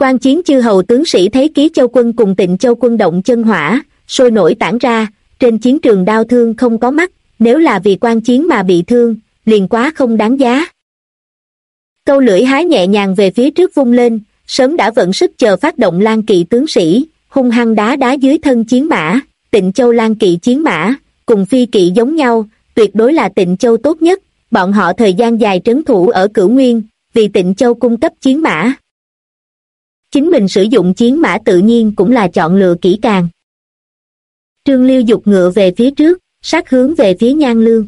Quan chiến chư hầu tướng sĩ thấy Ký Châu quân cùng Tịnh Châu quân động chân hỏa, sôi nổi tản ra, trên chiến trường đau thương không có mắt, nếu là vì quan chiến mà bị thương, liền quá không đáng giá. Câu lưỡi hái nhẹ nhàng về phía trước vung lên, sớm đã vận sức chờ phát động Lan Kỵ tướng sĩ, hung hăng đá đá dưới thân chiến mã. Tịnh Châu Lan Kỵ chiến mã, cùng Phi Kỵ giống nhau, tuyệt đối là Tịnh Châu tốt nhất, bọn họ thời gian dài trấn thủ ở Cửu Nguyên, vì Tịnh Châu cung cấp chiến mã. Chính mình sử dụng chiến mã tự nhiên cũng là chọn lựa kỹ càng. Trương Liêu giục ngựa về phía trước, sát hướng về phía Nhan Lương.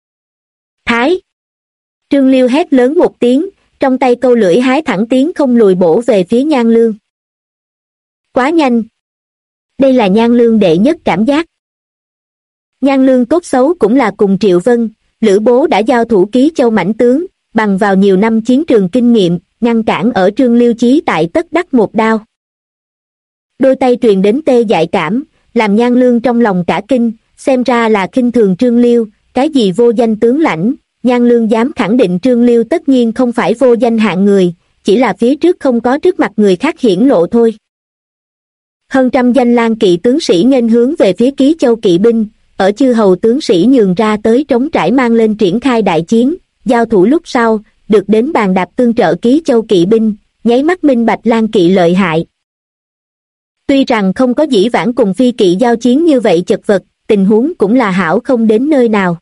Thái! Trương Liêu hét lớn một tiếng, trong tay câu lưỡi hái thẳng tiến không lùi bổ về phía Nhan Lương. Quá nhanh! Đây là Nhan Lương đệ nhất cảm giác. Nhan Lương tốt xấu cũng là cùng Triệu Vân, Lữ Bố đã giao thủ Ký Châu mãnh tướng, bằng vào nhiều năm chiến trường kinh nghiệm, ngăn cản ở Trương Liêu chí tại tất đắc một đao. Đôi tay truyền đến tê dại cảm, làm Nhan Lương trong lòng cả kinh, xem ra là khinh thường Trương Liêu, cái gì vô danh tướng lãnh. Nhan Lương dám khẳng định Trương Liêu tất nhiên không phải vô danh hạng người, chỉ là phía trước không có trước mặt người khác hiển lộ thôi. Hơn trăm danh Lan Kỵ tướng sĩ nghênh hướng về phía Ký Châu kỵ binh, ở chư hầu tướng sĩ nhường ra tới trống trải mang lên triển khai đại chiến, giao thủ lúc sau, được đến bàn đạp tương trợ Ký Châu kỵ binh, nháy mắt minh bạch Lan Kỵ lợi hại. Tuy rằng không có dĩ vãng cùng Phi Kỵ giao chiến như vậy chật vật, tình huống cũng là hảo không đến nơi nào.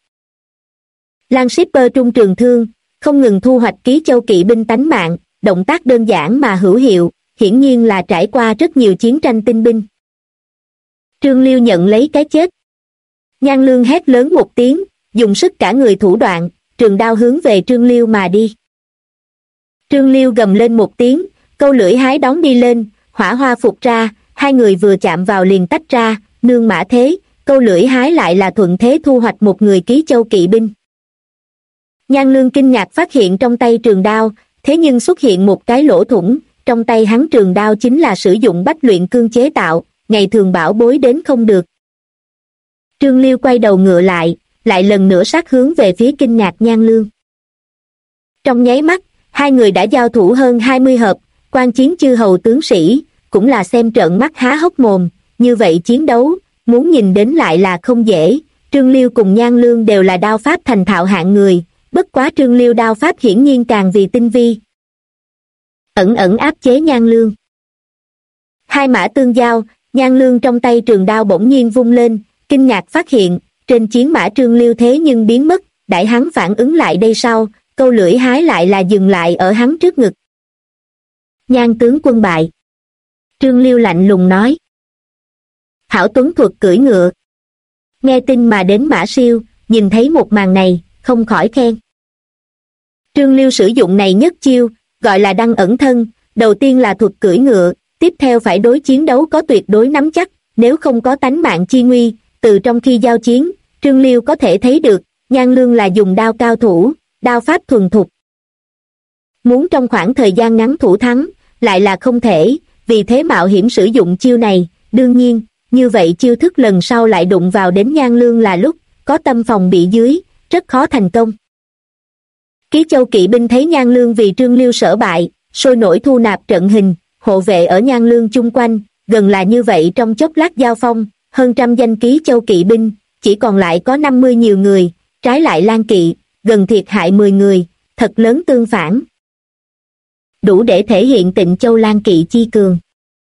Lan Shipper trung trường thương, không ngừng thu hoạch Ký Châu kỵ binh tánh mạng, động tác đơn giản mà hữu hiệu, hiển nhiên là trải qua rất nhiều chiến tranh tinh binh. Trương Liêu nhận lấy cái chết. Nhan Lương hét lớn một tiếng, dùng sức cả người thủ đoạn, trường đao hướng về Trương Liêu mà đi. Trương Liêu gầm lên một tiếng, câu lưỡi hái đón đi lên, hỏa hoa phục ra, hai người vừa chạm vào liền tách ra, nương mã thế, câu lưỡi hái lại là thuận thế thu hoạch một người Ký Châu kỵ binh. Nhan Lương kinh ngạc phát hiện trong tay trường đao, thế nhưng xuất hiện một cái lỗ thủng, trong tay hắn trường đao chính là sử dụng bách luyện cương chế tạo, ngày thường bảo bối đến không được. Trương Liêu quay đầu ngựa lại lần nữa sát hướng về phía kinh ngạc Nhan Lương. Trong nháy mắt, hai người đã giao thủ hơn 20 hợp, quan chiến chư hầu tướng sĩ, cũng là xem trợn mắt há hốc mồm, như vậy chiến đấu, muốn nhìn đến lại là không dễ. Trương Liêu cùng Nhan Lương đều là đao pháp thành thạo hạng người, bất quá Trương Liêu đao pháp hiển nhiên càng vì tinh vi. Ẩn ẩn áp chế Nhan Lương. Hai mã tương giao, Nhan Lương trong tay trường đao bỗng nhiên vung lên, kinh ngạc phát hiện, trên chiến mã Trương Liêu thế nhưng biến mất, đãi hắn phản ứng lại đây sau, câu lưỡi hái lại là dừng lại ở hắn trước ngực. Nhan tướng quân bại. Trương Liêu lạnh lùng nói. Hảo tuấn thuật cưỡi ngựa. Nghe tin mà đến Mã Siêu, nhìn thấy một màn này, không khỏi khen. Trương Liêu sử dụng này nhất chiêu, gọi là đăng ẩn thân, đầu tiên là thuật cưỡi ngựa, tiếp theo phải đối chiến đấu có tuyệt đối nắm chắc, nếu không có tánh mạng chi nguy, từ trong khi giao chiến, Trương Liêu có thể thấy được, Nhan Lương là dùng đao cao thủ, đao pháp thuần thục. Muốn trong khoảng thời gian ngắn thủ thắng, lại là không thể, vì thế mạo hiểm sử dụng chiêu này, đương nhiên, như vậy chiêu thức lần sau lại đụng vào đến Nhan Lương là lúc, có tâm phòng bị dưới, rất khó thành công. Ký Châu kỵ binh thấy Nhan Lương vì Trương Liêu sở bại, sôi nổi thu nạp trận hình, hộ vệ ở Nhan Lương chung quanh, gần là như vậy trong chốc lát giao phong, hơn trăm danh Ký Châu kỵ binh, chỉ còn lại có 50 nhiều người, trái lại Lan Kỵ, gần thiệt hại 10 người, thật lớn tương phản. Đủ để thể hiện Tịnh Châu Lan Kỵ chi cường.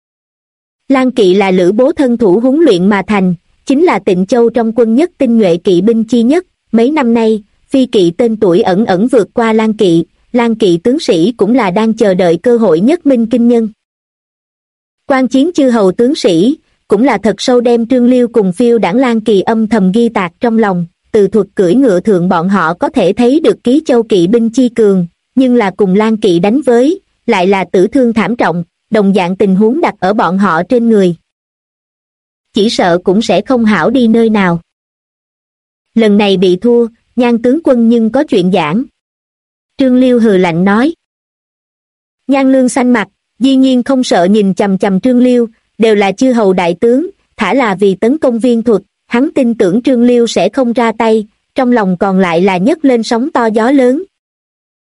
Lan Kỵ là Lữ Bố thân thủ huấn luyện mà thành, chính là Tịnh Châu trong quân nhất tinh nhuệ kỵ binh chi nhất, mấy năm nay, Phi Kỵ tên tuổi ẩn ẩn vượt qua Lan Kỵ tướng sĩ cũng là đang chờ đợi cơ hội nhất minh kinh nhân. Quan chiến chư hầu tướng sĩ, cũng là thật sâu đem Trương Liêu cùng phiêu đảng Lan Kỳ âm thầm ghi tạc trong lòng, từ thuật cưỡi ngựa thượng bọn họ có thể thấy được Ký Châu kỵ binh chi cường, nhưng là cùng Lan Kỵ đánh với, lại là tử thương thảm trọng, đồng dạng tình huống đặt ở bọn họ trên người. Chỉ sợ cũng sẽ không hảo đi nơi nào. Lần này bị thua, Nhan tướng quân nhưng có chuyện giảng. Trương Liêu hừ lạnh nói. Nhan Lương xanh mặt, dĩ nhiên không sợ nhìn chằm chằm Trương Liêu, đều là chư hầu đại tướng, thả là vì tấn công viên thuật, hắn tin tưởng Trương Liêu sẽ không ra tay, trong lòng còn lại là nhấc lên sóng to gió lớn.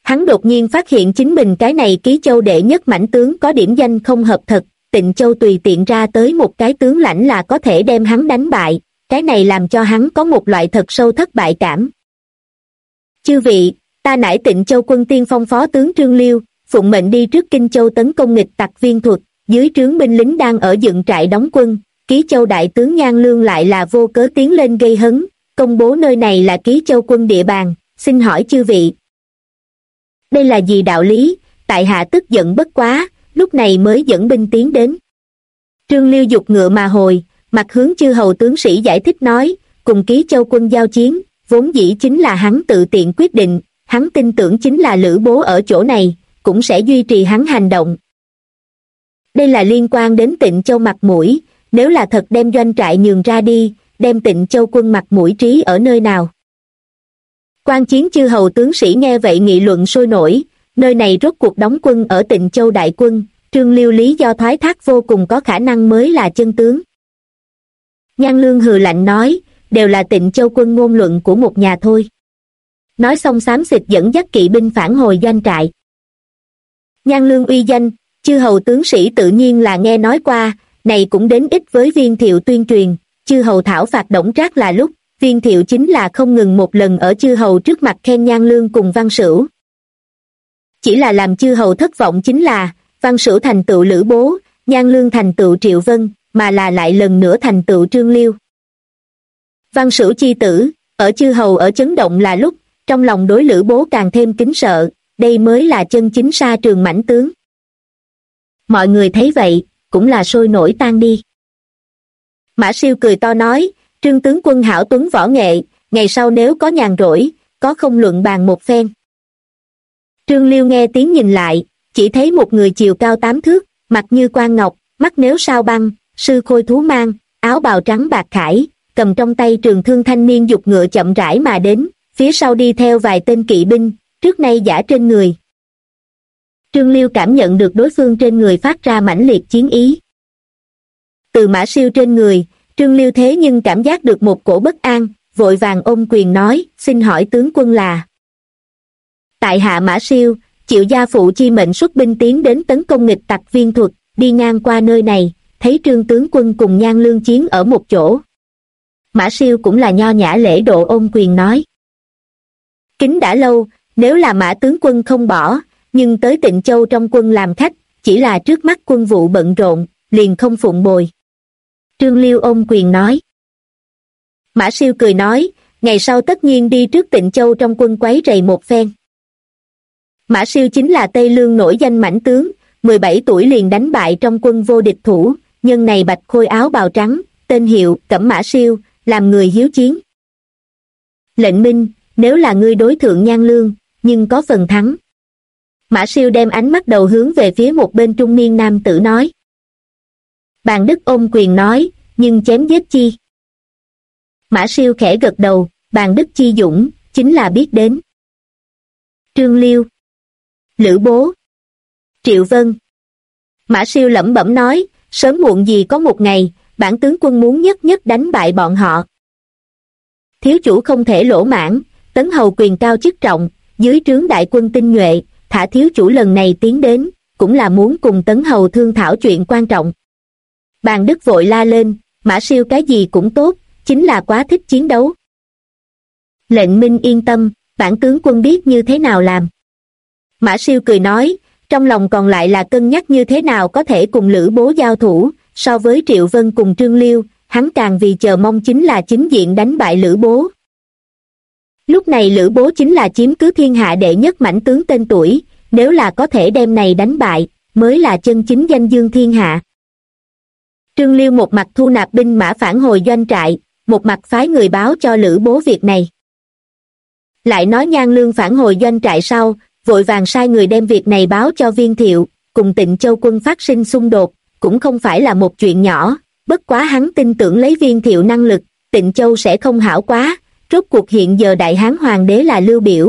Hắn đột nhiên phát hiện chính mình cái này Ký Châu đệ nhất mãnh tướng có điểm danh không hợp thật, Tịnh Châu tùy tiện ra tới một cái tướng lãnh là có thể đem hắn đánh bại, cái này làm cho hắn có một loại thật sâu thất bại cảm. Chư vị, ta nải Tịnh Châu quân tiên phong phó tướng Trương Liêu, phụng mệnh đi trước Kinh Châu tấn công nghịch tặc Viên Thuật, dưới trướng binh lính đang ở dựng trại đóng quân, Ký Châu đại tướng Nhan Lương lại là vô cớ tiến lên gây hấn, công bố nơi này là Ký Châu quân địa bàn, xin hỏi chư vị. Đây là gì đạo lý, tại hạ tức giận bất quá, lúc này mới dẫn binh tiến đến. Trương Liêu giục ngựa mà hồi, mặt hướng chư hầu tướng sĩ giải thích nói, cùng Ký Châu quân giao chiến, vốn dĩ chính là hắn tự tiện quyết định, hắn tin tưởng chính là Lữ Bố ở chỗ này, cũng sẽ duy trì hắn hành động. Đây là liên quan đến Tịnh Châu mặt mũi, nếu là thật đem doanh trại nhường ra đi, đem Tịnh Châu quân mặt mũi trí ở nơi nào. Quan chiến chư hầu tướng sĩ nghe vậy nghị luận sôi nổi, nơi này rốt cuộc đóng quân ở Tịnh Châu đại quân, Trương Liêu lý do thoái thác vô cùng có khả năng mới là chân tướng. Nhan Lương hừ lạnh nói, đều là Tịnh Châu quân ngôn luận của một nhà thôi. Nói xong xám xịt dẫn dắt kỵ binh phản hồi doanh trại. Nhan Lương uy danh, chư hầu tướng sĩ tự nhiên là nghe nói qua, này cũng đến ít với Viên Thiệu tuyên truyền, chư hầu thảo phạt Đổng Trác là lúc, Viên Thiệu chính là không ngừng một lần ở chư hầu trước mặt khen Nhan Lương cùng Văn Sửu. Chỉ là làm chư hầu thất vọng chính là, Văn Sửu thành tựu Lữ Bố, Nhan Lương thành tựu Triệu Vân, mà là lại lần nữa thành tựu Trương Liêu. Văn Sửu chi tử, ở chư hầu ở chấn động là lúc, trong lòng đối Lữ Bố càng thêm kính sợ, đây mới là chân chính sa trường mãnh tướng. Mọi người thấy vậy, cũng là sôi nổi tan đi. Mã Siêu cười to nói, Trương tướng quân hảo tuấn võ nghệ, ngày sau nếu có nhàn rỗi, có không luận bàn một phen. Trương Liêu nghe tiếng nhìn lại, chỉ thấy một người chiều cao 8 thước, mặt như quan ngọc, mắt nếu sao băng, sư khôi thú mang, áo bào trắng bạc khải, cầm trong tay trường thương thanh niên giục ngựa chậm rãi mà đến, phía sau đi theo vài tên kỵ binh, trước nay giả trên người. Trương Liêu cảm nhận được đối phương trên người phát ra mãnh liệt chiến ý. Từ Mã Siêu trên người, Trương Liêu thế nhưng cảm giác được một cổ bất an, vội vàng ôm quyền nói, xin hỏi tướng quân là. Tại hạ Mã Siêu, chịu gia phụ chi mệnh xuất binh tiến đến tấn công nghịch tặc Viên Thuật, đi ngang qua nơi này, thấy Trương tướng quân cùng Nhan Lương chiến ở một chỗ. Mã Siêu cũng là nho nhã lễ độ ôm quyền nói. Kính đã lâu, nếu là Mã tướng quân không bỏ, nhưng tới Tịnh Châu trong quân làm khách, chỉ là trước mắt quân vụ bận rộn, liền không phụng bồi. Trương Liêu ôm quyền nói. Mã Siêu cười nói, ngày sau tất nhiên đi trước Tịnh Châu trong quân quấy rầy một phen. Mã Siêu chính là Tây Lương nổi danh mãnh tướng, 17 tuổi liền đánh bại trong quân vô địch thủ, nhân này bạch khôi áo bào trắng, tên hiệu Cẩm Mã Siêu, làm người hiếu chiến. Lệnh minh, nếu là ngươi đối thượng Nhan Lương, nhưng có phần thắng. Mã Siêu đem ánh mắt đầu hướng về phía một bên trung niên nam tử nói. Bàn Đức ôm quyền nói, nhưng chém giết chi. Mã Siêu khẽ gật đầu, Bàn Đức chi dũng, chính là biết đến. Trương Liêu, Lữ Bố, Triệu Vân. Mã Siêu lẩm bẩm nói, sớm muộn gì có một ngày, bản tướng quân muốn nhất nhất đánh bại bọn họ. Thiếu chủ không thể lỗ mãn, Tấn hầu quyền cao chức trọng, dưới trướng đại quân tinh nhuệ, thả thiếu chủ lần này tiến đến, cũng là muốn cùng Tấn hầu thương thảo chuyện quan trọng. Bàn Đức vội la lên, Mã Siêu cái gì cũng tốt, chính là quá thích chiến đấu. Lệnh minh yên tâm, bản tướng quân biết như thế nào làm. Mã Siêu cười nói, trong lòng còn lại là cân nhắc như thế nào có thể cùng Lữ Bố giao thủ, so với Triệu Vân cùng Trương Liêu, hắn càng vì chờ mong chính là chính diện đánh bại Lữ Bố. Lúc này Lữ Bố chính là chiếm cứ thiên hạ đệ nhất mãnh tướng tên tuổi, nếu là có thể đem này đánh bại, mới là chân chính danh dương thiên hạ. Trương Liêu một mặt thu nạp binh mã phản hồi doanh trại, một mặt phái người báo cho Lữ Bố việc này. Lại nói Nhan Lương phản hồi doanh trại sau, vội vàng sai người đem việc này báo cho Viên Thiệu, cùng Tịnh Châu quân phát sinh xung đột, cũng không phải là một chuyện nhỏ, bất quá hắn tin tưởng lấy Viên Thiệu năng lực, Tịnh Châu sẽ không hảo quá, rốt cuộc hiện giờ Đại Hán Hoàng đế là Lưu Biểu.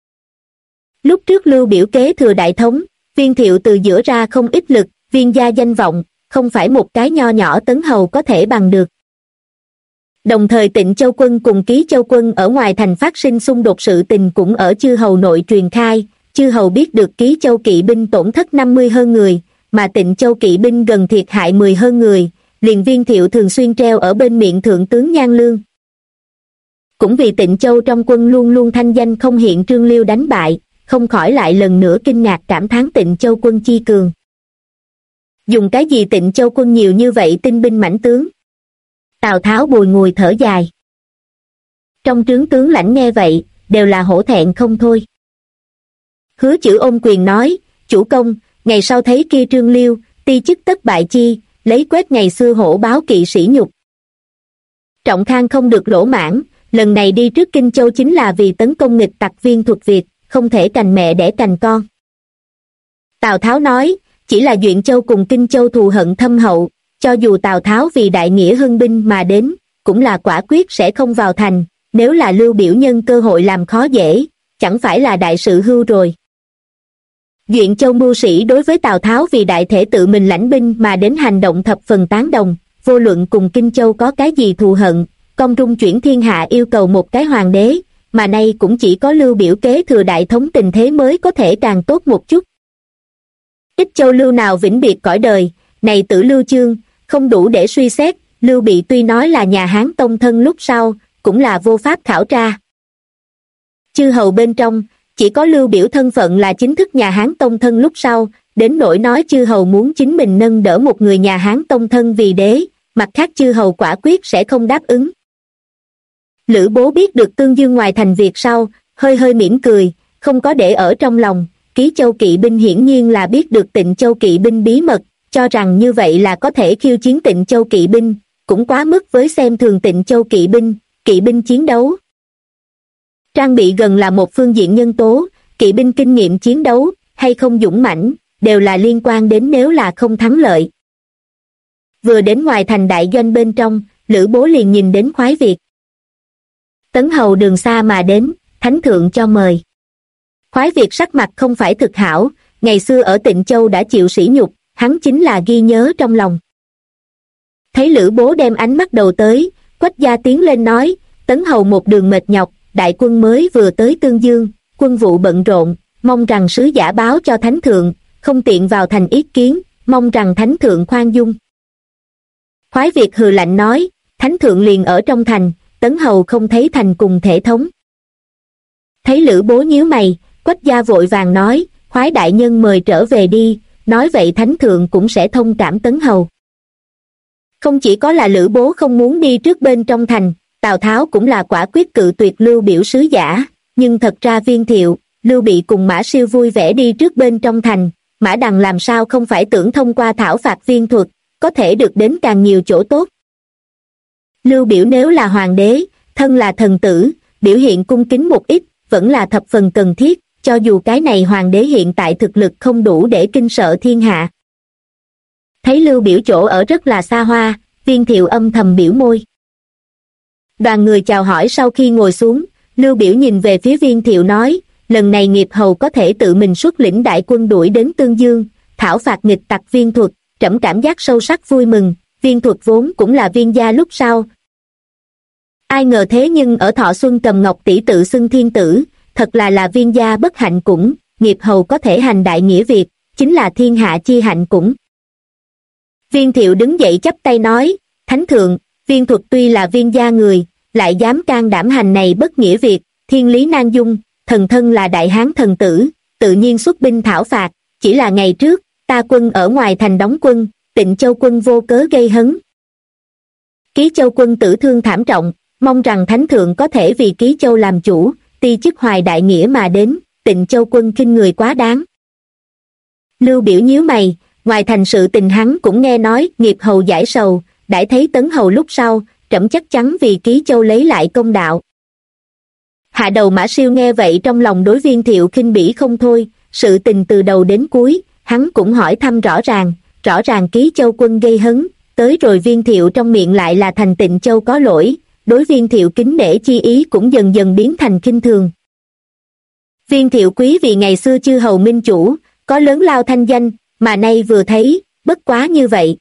Lúc trước Lưu Biểu kế thừa đại thống, Viên Thiệu từ giữa ra không ít lực, Viên gia danh vọng, không phải một cái nho nhỏ Tấn hầu có thể bằng được. Đồng thời Tịnh Châu quân cùng Ký Châu quân ở ngoài thành phát sinh xung đột sự tình cũng ở chư hầu nội truyền khai, chư hầu biết được Ký Châu kỵ binh tổn thất 50 hơn người, mà Tịnh Châu kỵ binh gần thiệt hại 10 hơn người, liền Viên Thiệu thường xuyên treo ở bên miệng thượng tướng Nhan Lương. Cũng vì Tịnh Châu trong quân luôn luôn thanh danh không hiện Trương Liêu đánh bại, không khỏi lại lần nữa kinh ngạc cảm thán Tịnh Châu quân chi cường. Dùng cái gì Tịnh Châu quân nhiều như vậy tinh binh mãnh tướng? Tào Tháo bùi ngùi thở dài. Trong trướng tướng lãnh nghe vậy, đều là hổ thẹn không thôi. Hứa Chử ôm quyền nói, chủ công, ngày sau thấy kia Trương Liêu, ti chức tất bại chi, lấy quét ngày xưa hổ báo kỵ sĩ nhục. Trọng Khang không được lỗ mãn, lần này đi trước Kinh Châu chính là vì tấn công nghịch tặc Viên Thuật Việt, không thể cành mẹ đẻ cành con. Tào Tháo nói, chỉ là Duyện Châu cùng Kinh Châu thù hận thâm hậu, cho dù Tào Tháo vì đại nghĩa hưng binh mà đến, cũng là quả quyết sẽ không vào thành, nếu là Lưu Biểu nhân cơ hội làm khó dễ, chẳng phải là đại sự hưu rồi. Duyện Châu mưu sĩ đối với Tào Tháo vì đại thể tự mình lãnh binh mà đến hành động thập phần tán đồng, vô luận cùng Kinh Châu có cái gì thù hận, Công Trung chuyển thiên hạ yêu cầu một cái hoàng đế, mà nay cũng chỉ có Lưu Biểu kế thừa đại thống tình thế mới có thể càng tốt một chút. Ích Châu Lưu nào vĩnh biệt cõi đời, này Tử Lưu chương, không đủ để suy xét, Lưu Bị tuy nói là nhà Hán tông thân lúc sau, cũng là vô pháp khảo tra. Chư hầu bên trong, chỉ có Lưu Biểu thân phận là chính thức nhà Hán tông thân lúc sau, đến nỗi nói chư hầu muốn chính mình nâng đỡ một người nhà Hán tông thân vì đế, mặt khác chư hầu quả quyết sẽ không đáp ứng. Lữ Bố biết được Tương Dương ngoài thành việc sau, hơi hơi mỉm cười, không có để ở trong lòng, Ký Châu kỵ binh hiển nhiên là biết được Tịnh Châu kỵ binh bí mật, cho rằng như vậy là có thể khiêu chiến Tịnh Châu kỵ binh, cũng quá mức với xem thường Tịnh Châu kỵ binh chiến đấu. Trang bị gần là một phương diện nhân tố, kỵ binh kinh nghiệm chiến đấu, hay không dũng mãnh, đều là liên quan đến nếu là không thắng lợi. Vừa đến ngoài thành đại doanh bên trong, Lữ Bố liền nhìn đến khoái việc. Tấn hầu đường xa mà đến, thánh thượng cho mời. Khoái việc sắc mặt không phải thực hảo, ngày xưa ở Tịnh Châu đã chịu sỉ nhục, hắn chính là ghi nhớ trong lòng. Thấy Lữ Bố đem ánh mắt đầu tới, Quách Gia tiến lên nói, Tấn hầu một đường mệt nhọc, đại quân mới vừa tới Tương Dương, quân vụ bận rộn, mong rằng sứ giả báo cho thánh thượng, không tiện vào thành ý kiến, mong rằng thánh thượng khoan dung. Khoái Việt hừ lạnh nói, thánh thượng liền ở trong thành, Tấn hầu không thấy thành cùng thể thống. Thấy Lữ Bố nhíu mày, Quách Gia vội vàng nói, khoái đại nhân mời trở về đi, nói vậy thánh thượng cũng sẽ thông cảm Tấn hầu. Không chỉ có là Lữ Bố không muốn đi trước bên trong thành, Tào Tháo cũng là quả quyết cự tuyệt Lưu Biểu sứ giả, nhưng thật ra Viên Thiệu, Lưu Bị cùng Mã Siêu vui vẻ đi trước bên trong thành, Mã Đằng làm sao không phải tưởng thông qua thảo phạt Viên Thuật, có thể được đến càng nhiều chỗ tốt. Lưu Biểu nếu là hoàng đế, thân là thần tử, biểu hiện cung kính một ít, vẫn là thập phần cần thiết, cho dù cái này hoàng đế hiện tại thực lực không đủ để kinh sợ thiên hạ. Thấy Lưu Biểu chỗ ở rất là xa hoa, Viên Thiệu âm thầm biểu môi. Đoàn người chào hỏi sau khi ngồi xuống, Lưu Biểu nhìn về phía Viên Thiệu nói, lần này nghiệp hầu có thể tự mình xuất lĩnh đại quân đuổi đến Tương Dương, thảo phạt nghịch tặc Viên Thuật, trẫm cảm giác sâu sắc vui mừng, Viên Thuật vốn cũng là Viên gia lúc sau. Ai ngờ thế nhưng ở Thọ Xuân cầm ngọc tỷ tự xưng thiên tử, thật là Viên gia bất hạnh cũng, nghiệp hầu có thể hành đại nghĩa việc, chính là thiên hạ chi hạnh cũng. Viên Thiệu đứng dậy chắp tay nói, thánh thượng, Viên Thuật tuy là Viên gia người, lại dám can đảm hành này bất nghĩa việc, thiên lý nan dung, thần thân là đại hán thần tử, tự nhiên xuất binh thảo phạt, chỉ là ngày trước, ta quân ở ngoài thành đóng quân, Tịnh Châu quân vô cớ gây hấn. Ký Châu quân tử thương thảm trọng, mong rằng thánh thượng có thể vì Ký Châu làm chủ, ti chức hoài đại nghĩa mà đến, Tịnh Châu quân khinh người quá đáng. Lưu Biểu nhíu mày, ngoài thành sự tình hắn cũng nghe nói, nghiệp hầu giải sầu, đãi thấy Tấn hầu lúc sau, trẫm chắc chắn vì Ký Châu lấy lại công đạo. Hạ đầu Mã Siêu nghe vậy trong lòng đối Viên Thiệu khinh bỉ không thôi, sự tình từ đầu đến cuối, hắn cũng hỏi thăm rõ ràng Ký Châu quân gây hấn, tới rồi Viên Thiệu trong miệng lại là thành Tịnh Châu có lỗi, đối Viên Thiệu kính nể chi ý cũng dần dần biến thành khinh thường. Viên Thiệu quý vì ngày xưa chư hầu minh chủ, có lớn lao thanh danh, mà nay vừa thấy, bất quá như vậy.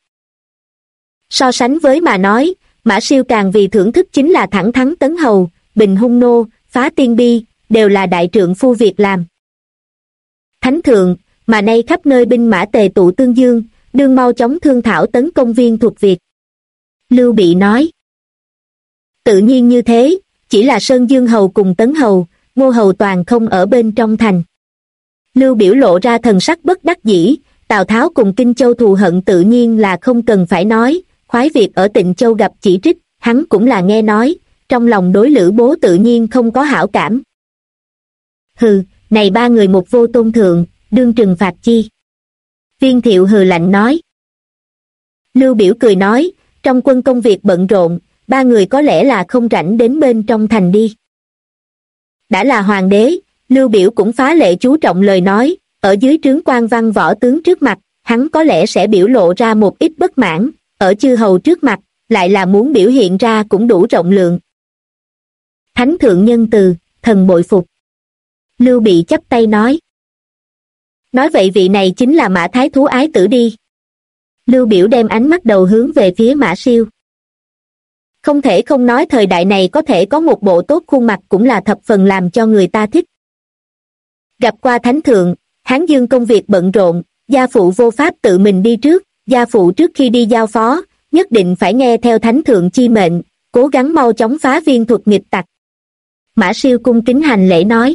So sánh với mà nói, Mã Siêu càng vì thưởng thức chính là thẳng thắn Tấn hầu, bình hung nô, phá tiên bi, đều là đại trượng phu việc làm. Thánh thượng, mà nay khắp nơi binh mã tề tụ tương dương, đương mau chóng thương thảo tấn công viên thuật Việt. Lưu Bị nói. Tự nhiên như thế, chỉ là Sơn Dương Hầu cùng Tấn Hầu, Ngô Hầu toàn không ở bên trong thành. Lưu biểu lộ ra thần sắc bất đắc dĩ, Tào Tháo cùng Kinh Châu thù hận tự nhiên là không cần phải nói, Khoái Việt ở Tịnh Châu gặp chỉ trích, hắn cũng là nghe nói, trong lòng đối Lữ Bố tự nhiên không có hảo cảm. Hừ, này ba người một vô tôn thượng, đương trừng phạt chi? Viên Thiệu hừ lạnh nói. Lưu biểu cười nói, trong quân công việc bận rộn, ba người có lẽ là không rảnh đến bên trong thành đi. Đã là hoàng đế, Lưu biểu cũng phá lệ chú trọng lời nói, ở dưới trướng quan văn võ tướng trước mặt, hắn có lẽ sẽ biểu lộ ra một ít bất mãn, ở chư hầu trước mặt, lại là muốn biểu hiện ra cũng đủ rộng lượng. Thánh thượng nhân từ, thần bội phục. Lưu Bị chắp tay nói. Nói vậy vị này chính là Mã Thái Thú ái tử đi. Lưu biểu đem ánh mắt đầu hướng về phía Mã Siêu. Không thể không nói thời đại này có thể có một bộ tốt khuôn mặt cũng là thập phần làm cho người ta thích. Gặp qua thánh thượng, Hán Dương công việc bận rộn, gia phụ vô pháp tự mình đi trước, gia phụ trước khi đi giao phó, nhất định phải nghe theo thánh thượng chi mệnh, cố gắng mau chóng phá viên thuật nghịch tặc. Mã Siêu cung kính hành lễ nói.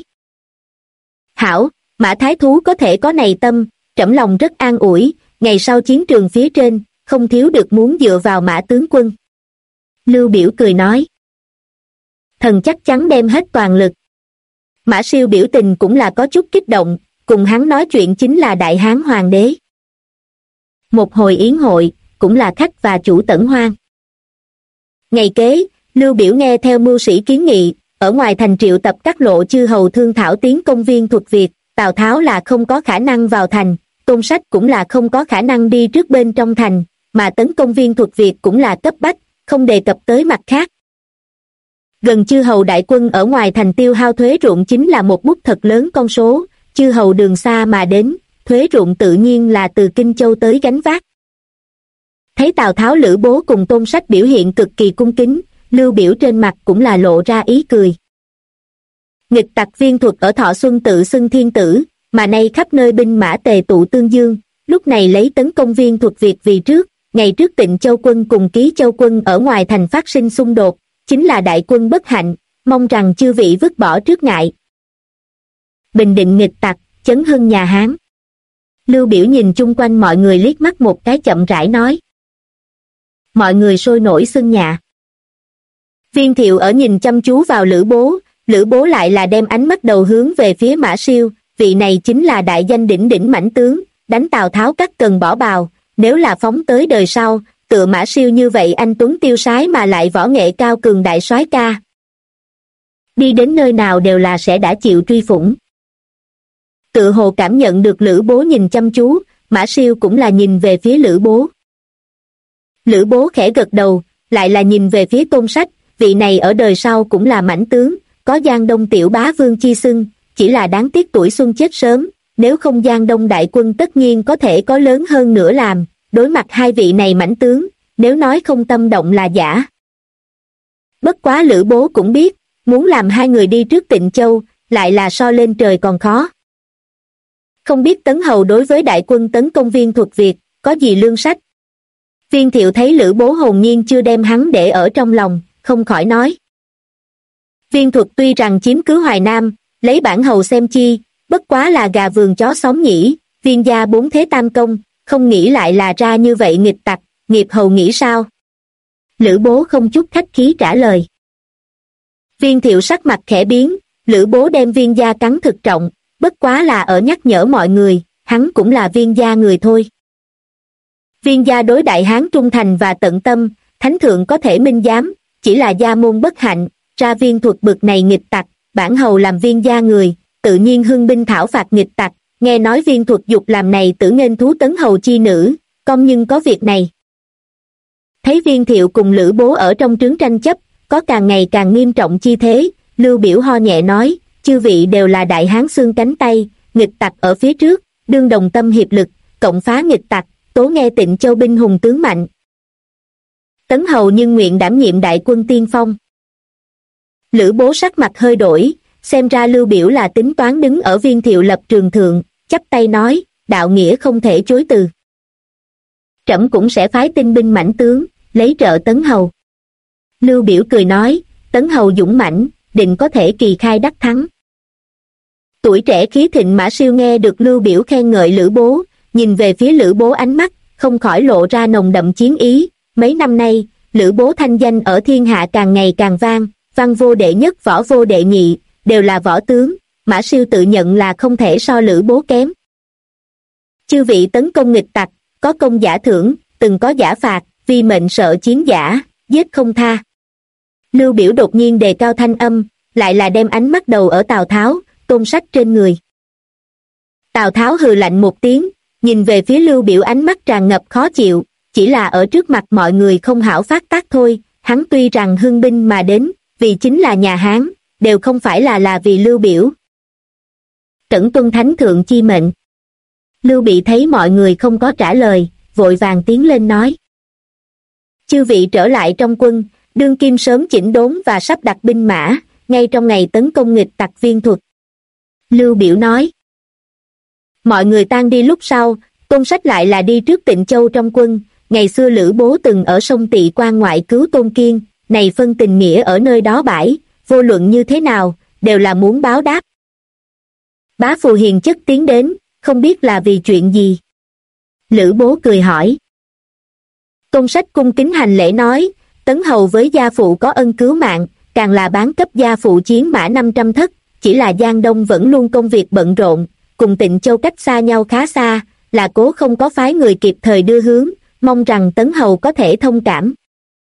Hảo, Mã Thái Thú có thể có này tâm, trẫm lòng rất an ủi, ngày sau chiến trường phía trên, không thiếu được muốn dựa vào Mã tướng quân. Lưu biểu cười nói. Thần chắc chắn đem hết toàn lực. Mã Siêu biểu tình cũng là có chút kích động, cùng hắn nói chuyện chính là Đại Hán Hoàng đế. Một hồi yến hội, cũng là khách và chủ tẩn hoan. Ngày kế, Lưu biểu nghe theo mưu sĩ kiến nghị, ở ngoài thành triệu tập các lộ chư hầu thương thảo tiến công viên thuật Việt, Tào Tháo là không có khả năng vào thành, Tôn Sách cũng là không có khả năng đi trước bên trong thành, mà tấn công viên thuật Việt cũng là cấp bách, không đề cập tới mặt khác. Gần chư hầu đại quân ở ngoài thành tiêu hao thuế ruộng chính là một bút thật lớn con số, chư hầu đường xa mà đến, thuế ruộng tự nhiên là từ Kinh Châu tới gánh vác. Thấy Tào Tháo Lữ Bố cùng Tôn Sách biểu hiện cực kỳ cung kính, Lưu biểu trên mặt cũng là lộ ra ý cười. Nghịch tặc viên thuật ở Thọ Xuân tự xưng thiên tử, mà nay khắp nơi binh mã tề tụ tương dương, lúc này lấy tấn công viên thuật Việt vì trước, ngày trước Tịnh Châu quân cùng Ký Châu quân ở ngoài thành phát sinh xung đột, chính là đại quân bất hạnh, mong rằng chư vị vứt bỏ trước ngại. Bình định nghịch tặc, chấn hưng nhà Hán. Lưu biểu nhìn chung quanh mọi người liếc mắt một cái chậm rãi nói. Mọi người sôi nổi xưng nhà. Viên Thiệu ở nhìn chăm chú vào Lữ Bố lại là đem ánh mắt đầu hướng về phía Mã Siêu, vị này chính là đại danh đỉnh đỉnh mãnh tướng, đánh Tào Tháo cắt cần bỏ bào, nếu là phóng tới đời sau, tựa Mã Siêu như vậy anh tuấn tiêu sái mà lại võ nghệ cao cường đại soái ca. Đi đến nơi nào đều là sẽ đã chịu truy phủng. Tựa hồ cảm nhận được Lữ Bố nhìn chăm chú, Mã Siêu cũng là nhìn về phía Lữ Bố. Lữ Bố khẽ gật đầu, lại là nhìn về phía Tôn Sách, vị này ở đời sau cũng là mãnh tướng, có Giang Đông tiểu bá vương chi xưng, chỉ là đáng tiếc tuổi xuân chết sớm, nếu không Giang Đông đại quân tất nhiên có thể có lớn hơn nữa làm, đối mặt hai vị này mãnh tướng, nếu nói không tâm động là giả. Bất quá Lữ Bố cũng biết, muốn làm hai người đi trước Tịnh Châu, lại là so lên trời còn khó. Không biết Tấn Hầu đối với đại quân tấn công viên thuật Việt, có gì lương sách? Viên Thiệu thấy Lữ Bố hồn nhiên chưa đem hắn để ở trong lòng, không khỏi nói. Viên thuật tuy rằng chiếm cứ Hoài Nam, lấy bản hầu xem chi, bất quá là gà vườn chó xóm nhỉ, viên gia bốn thế tam công, không nghĩ lại là ra như vậy nghịch tặc, nghiệp hầu nghĩ sao? Lữ Bố không chút khách khí trả lời. Viên Thiệu sắc mặt khẽ biến, Lữ Bố đem viên gia cắn thực trọng, bất quá là ở nhắc nhở mọi người, hắn cũng là viên gia người thôi. Viên gia đối đại hán trung thành và tận tâm, thánh thượng có thể minh giám, chỉ là gia môn bất hạnh, ra viên thuật bực này nghịch tặc, bản hầu làm viên gia người, tự nhiên hưng binh thảo phạt nghịch tặc, nghe nói viên thuật dục làm này tử nghênh thú Tấn Hầu chi nữ, công nhưng có việc này. Thấy Viên Thiệu cùng Lữ Bố ở trong trướng tranh chấp, có càng ngày càng nghiêm trọng chi thế, Lưu biểu ho nhẹ nói, chư vị đều là đại hán xương cánh tay, nghịch tặc ở phía trước, đương đồng tâm hiệp lực, cộng phá nghịch tặc, tố nghe Tịnh Châu binh hùng tướng mạnh. Tấn Hầu nhưng nguyện đảm nhiệm đại quân tiên phong. Lữ Bố sắc mặt hơi đổi, xem ra Lưu biểu là tính toán đứng ở Viên Thiệu lập trường thượng, chắp tay nói, đạo nghĩa không thể chối từ. Trẫm cũng sẽ phái tinh binh mãnh tướng, lấy trợ Tấn Hầu. Lưu Biểu cười nói, Tấn Hầu dũng mãnh, định có thể kỳ khai đắc thắng. Tuổi trẻ khí thịnh Mã Siêu nghe được Lưu Biểu khen ngợi Lữ Bố, nhìn về phía Lữ Bố ánh mắt, không khỏi lộ ra nồng đậm chiến ý. Mấy năm nay, Lữ Bố thanh danh ở thiên hạ càng ngày càng vang, văn vô đệ nhất võ vô đệ nhị, đều là võ tướng, Mã Siêu tự nhận là không thể so Lữ Bố kém. Chư vị tấn công nghịch tặc, có công giả thưởng, từng có giả phạt, vì mệnh sợ chiến giả, giết không tha. Lưu Biểu đột nhiên đề cao thanh âm, lại là đem ánh mắt đầu ở Tào Tháo, Tôn Sách trên người. Tào Tháo hừ lạnh một tiếng, nhìn về phía Lưu Biểu ánh mắt tràn ngập khó chịu, chỉ là ở trước mặt mọi người không hảo phát tác thôi, hắn tuy rằng hưng binh mà đến, vì chính là nhà Hán, đều không phải là vì Lưu Biểu. Trẫm tuân thánh thượng chi mệnh. Lưu Bị thấy mọi người không có trả lời, vội vàng tiến lên nói. Chư vị trở lại trong quân, đương kim sớm chỉnh đốn và sắp đặt binh mã, ngay trong ngày tấn công nghịch tặc Viên Thuật. Lưu Biểu nói. Mọi người tan đi lúc sau, Tôn Sách lại là đi trước Tịnh Châu trong quân, ngày xưa Lữ Bố từng ở sông Tị Quan ngoại cứu Tôn Kiên, này phân tình nghĩa ở nơi đó bãi, vô luận như thế nào, đều là muốn báo đáp. Bá Phù hiền chất tiến đến, không biết là vì chuyện gì. Lữ Bố cười hỏi. Tôn Sách cung kính hành lễ nói, Tấn Hầu với gia phụ có ân cứu mạng, càng là bán cấp gia phụ chiến mã 500 thất, chỉ là Giang Đông vẫn luôn công việc bận rộn, cùng Tịnh Châu cách xa nhau khá xa, là cố không có phái người kịp thời đưa hướng, mong rằng Tấn Hầu có thể thông cảm.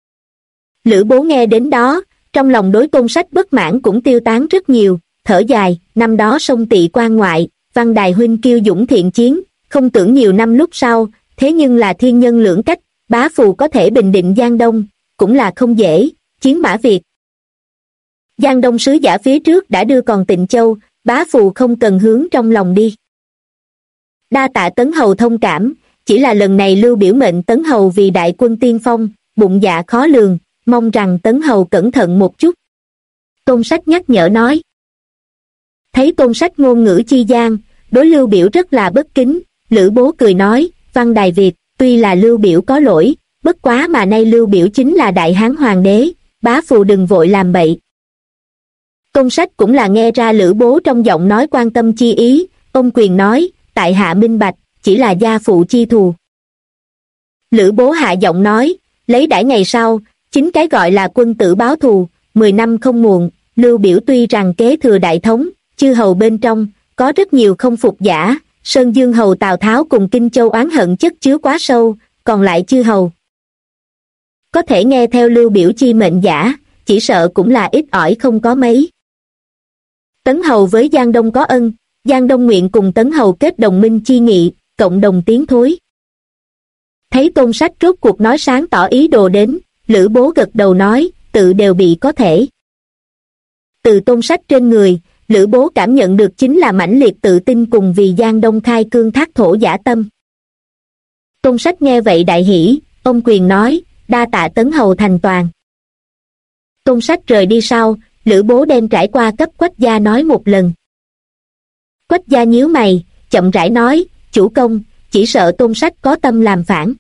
Lữ Bố nghe đến đó, trong lòng đối Tôn Sách bất mãn cũng tiêu tán rất nhiều, thở dài, năm đó sông Tị Quan ngoại, Văn Đài huynh kiêu dũng thiện chiến, không tưởng nhiều năm lúc sau, thế nhưng là thiên nhân lưỡng cách, bá phù có thể bình định Giang Đông, cũng là không dễ, chiến mã Việt. Giang Đông sứ giả phía trước đã đưa còn Tịnh Châu, bá phù không cần hướng trong lòng đi. Đa tạ Tấn Hầu thông cảm, chỉ là lần này Lưu Biểu mệnh Tấn Hầu vì đại quân tiên phong, bụng dạ khó lường, mong rằng Tấn Hầu cẩn thận một chút. Tôn Sách nhắc nhở nói. Thấy Tôn Sách ngôn ngữ chi gian, đối Lưu Biểu rất là bất kính, Lữ Bố cười nói, Văn Đài Việt, tuy là Lưu Biểu có lỗi, bất quá mà nay Lưu Biểu chính là Đại Hán Hoàng đế, bá phù đừng vội làm bậy. Tôn Sách cũng là nghe ra Lữ Bố trong giọng nói quan tâm chi ý, ông quyền nói, tại hạ minh bạch, chỉ là gia phụ chi thù. Lữ Bố hạ giọng nói, lấy đãi ngày sau, chính cái gọi là quân tử báo thù, 10 năm không muộn, Lưu Biểu tuy rằng kế thừa đại thống, chư hầu bên trong, có rất nhiều không phục giả, Sơn Dương hầu Tào Tháo cùng Kinh Châu oán hận chất chứa quá sâu, còn lại chư hầu. Có thể nghe theo Lưu Biểu chi mệnh giả, chỉ sợ cũng là ít ỏi không có mấy. Tấn Hầu với Giang Đông có ân, Giang Đông nguyện cùng Tấn Hầu kết đồng minh chi nghị, cộng đồng tiến thối. Thấy Tôn Sách rốt cuộc nói sáng tỏ ý đồ đến, Lữ Bố gật đầu nói, tự đều bị có thể. Từ Tôn Sách trên người, Lữ Bố cảm nhận được chính là mãnh liệt tự tin cùng vì Giang Đông khai cương thác thổ dã tâm. Tôn Sách nghe vậy đại hỉ, ông quyền nói, đa tạ Tấn Hầu thành toàn. Tôn Sách rời đi sau, Lữ Bố đem trải qua cấp Quách gia nói một lần. Quách gia nhíu mày, chậm rãi nói, chủ công, chỉ sợ Tôn Sách có tâm làm phản.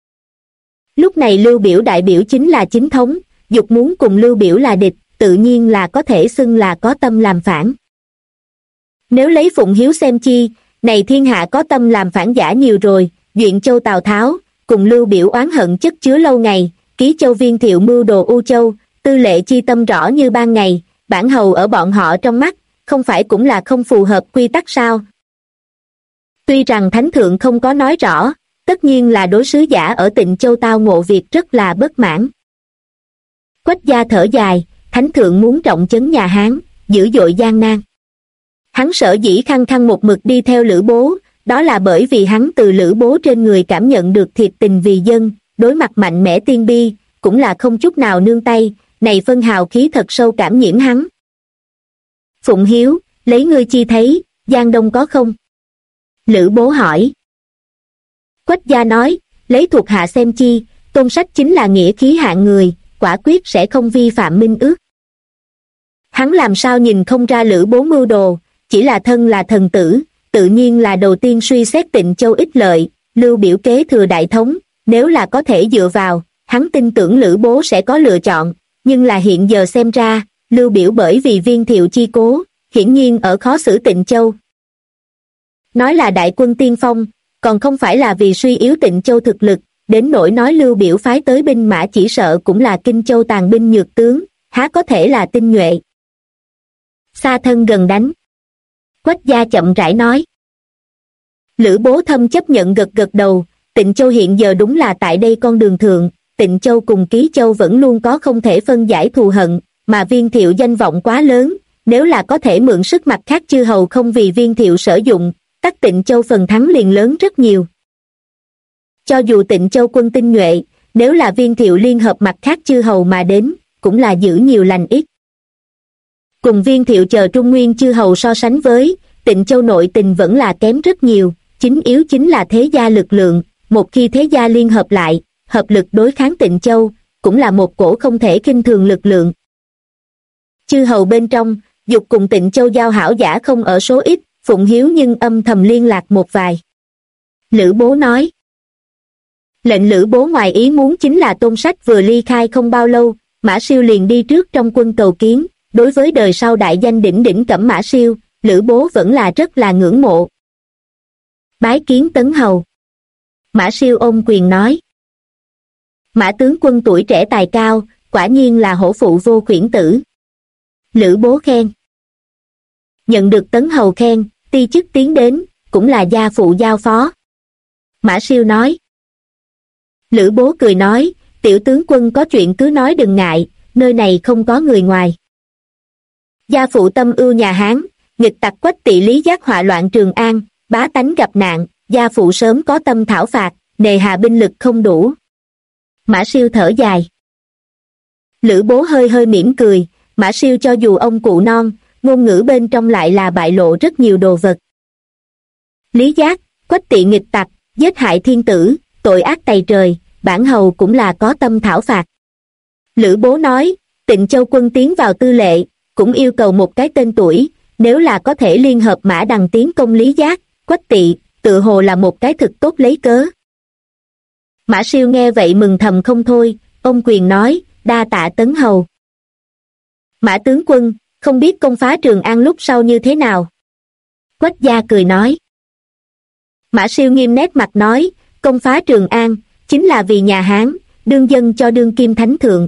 Lúc này Lưu Biểu đại biểu chính là chính thống, dục muốn cùng Lưu Biểu là địch, tự nhiên là có thể xưng là có tâm làm phản. Nếu lấy Phụng Hiếu xem chi, này thiên hạ có tâm làm phản giả nhiều rồi, Duyện Châu Tào Tháo, cùng Lưu Biểu oán hận chất chứa lâu ngày, Ký Châu Viên Thiệu mưu đồ U Châu, tư lệ chi tâm rõ như ban ngày, bản hầu ở bọn họ trong mắt, không phải cũng là không phù hợp quy tắc sao? Tuy rằng Thánh Thượng không có nói rõ, tất nhiên là đối sứ giả ở Tịnh Châu tao ngộ việc rất là bất mãn. Quách gia thở dài, Thánh Thượng muốn trọng trấn nhà Hán, dữ dội gian nan. Hắn sở dĩ khăng khăng một mực đi theo Lữ Bố, đó là bởi vì hắn từ Lữ Bố trên người cảm nhận được thiệt tình vì dân, đối mặt mạnh mẽ tiên bi, cũng là không chút nào nương tay, này phân hào khí thật sâu cảm nhiễm hắn. Phụng Hiếu, lấy ngươi chi thấy, Giang Đông có không? Lữ Bố hỏi. Quách gia nói, lấy thuộc hạ xem chi, Tôn Sách chính là nghĩa khí hạng người, quả quyết sẽ không vi phạm minh ước. Hắn làm sao nhìn không ra Lữ Bố mưu đồ, chỉ là thân là thần tử, tự nhiên là đầu tiên suy xét Tịnh Châu ích lợi. Lưu Biểu kế thừa đại thống, nếu là có thể dựa vào, hắn tin tưởng Lữ Bố sẽ có lựa chọn, nhưng là hiện giờ xem ra, Lưu Biểu bởi vì Viên Thiệu chi cố, hiển nhiên ở khó xử Tịnh Châu. Nói là đại quân tiên phong, còn không phải là vì suy yếu Tịnh Châu thực lực, đến nỗi nói Lưu Biểu phái tới binh mã chỉ sợ cũng là Kinh Châu tàn binh nhược tướng, há có thể là tinh nhuệ. Xa thân gần đánh. Quách gia chậm rãi nói. Lữ Bố Thâm chấp nhận gật gật đầu, Tịnh Châu hiện giờ đúng là tại đây con đường thượng, Tịnh Châu cùng Ký Châu vẫn luôn có không thể phân giải thù hận, mà Viên Thiệu danh vọng quá lớn, nếu là có thể mượn sức mặt khác chư hầu không vì Viên Thiệu sử dụng, các Tịnh Châu phần thắng liền lớn rất nhiều. Cho dù Tịnh Châu quân tinh nhuệ, nếu là Viên Thiệu liên hợp mặt khác chư hầu mà đến, cũng là giữ nhiều lành ít. Cùng Viên Thiệu chờ Trung Nguyên chư hầu so sánh với, Tịnh Châu nội tình vẫn là kém rất nhiều, chính yếu chính là thế gia lực lượng, một khi thế gia liên hợp lại, hợp lực đối kháng Tịnh Châu, cũng là một cổ không thể khinh thường lực lượng. Chư hầu bên trong, dục cùng Tịnh Châu giao hảo giả không ở số ít, Phụng Hiếu nhưng âm thầm liên lạc một vài. Lữ Bố nói. Lệnh Lữ Bố ngoài ý muốn chính là Tôn Sách vừa ly khai không bao lâu, Mã Siêu liền đi trước trong quân cầu kiến, đối với đời sau đại danh đỉnh đỉnh Cẩm Mã Siêu, Lữ Bố vẫn là rất là ngưỡng mộ. Bái kiến Tấn Hầu. Mã Siêu ôm quyền nói. Mã tướng quân tuổi trẻ tài cao, quả nhiên là hổ phụ vô khuyển tử. Lữ Bố khen. Nhận được Tấn Hầu khen, ti chức tiến đến, cũng là gia phụ giao phó. Mã Siêu nói. Lữ Bố cười nói, tiểu tướng quân có chuyện cứ nói đừng ngại, nơi này không có người ngoài. Gia phụ tâm ưu nhà Hán, nghịch tặc Quách Tỵ Lý Giác họa loạn Trường An, bá tánh gặp nạn, gia phụ sớm có tâm thảo phạt, nề hà binh lực không đủ. Mã Siêu thở dài. Lữ Bố hơi hơi mỉm cười, Mã Siêu cho dù ông cụ non, ngôn ngữ bên trong lại là bại lộ rất nhiều đồ vật. Lý Giác, Quách Tỵ nghịch tặc, giết hại thiên tử, tội ác tày trời, bản hầu cũng là có tâm thảo phạt. Lữ Bố nói, Tịnh Châu quân tiến vào tư lệ, cũng yêu cầu một cái tên tuổi, nếu là có thể liên hợp Mã Đằng tiến công Lý Giác, Quách Tỵ, tự hồ là một cái thực tốt lấy cớ. Mã Siêu nghe vậy mừng thầm không thôi, ông quyền nói, đa tạ Tấn Hầu. Mã tướng quân, không biết công phá Trường An lúc sau như thế nào? Quách gia cười nói. Mã Siêu nghiêm nét mặt nói, công phá Trường An, chính là vì nhà Hán, đương dân cho đương kim thánh thượng.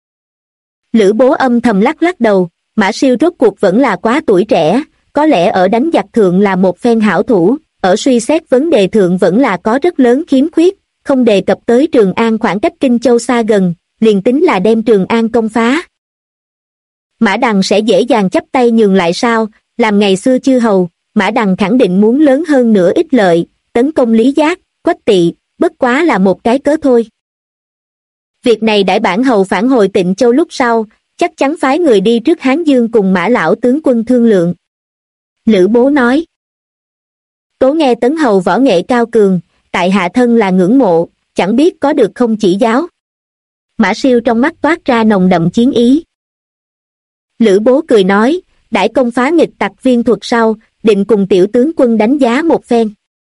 Lữ Bố âm thầm lắc lắc đầu, Mã Siêu rốt cuộc vẫn là quá tuổi trẻ, có lẽ ở đánh giặc thượng là một phen hảo thủ, ở suy xét vấn đề thượng vẫn là có rất lớn khiếm khuyết, không đề cập tới Trường An khoảng cách Kinh Châu xa gần, liền tính là đem Trường An công phá. Mã Đằng sẽ dễ dàng chắp tay nhường lại sao, làm ngày xưa chư hầu, Mã Đằng khẳng định muốn lớn hơn nữa ích lợi, tấn công Lý Giác, Quách Tỵ, bất quá là một cái cớ thôi. Việc này đại bản hầu phản hồi Tịnh Châu lúc sau, chắc chắn phái người đi trước Hán Dương cùng Mã lão tướng quân thương lượng. Lữ Bố nói. Tố nghe Tấn Hầu võ nghệ cao cường, tại hạ thân là ngưỡng mộ, chẳng biết có được không chỉ giáo. Mã Siêu trong mắt toát ra nồng đậm chiến ý. Lữ Bố cười nói, đãi công phá nghịch tặc Viên Thuật sau, định cùng tiểu tướng quân đánh giá một phen.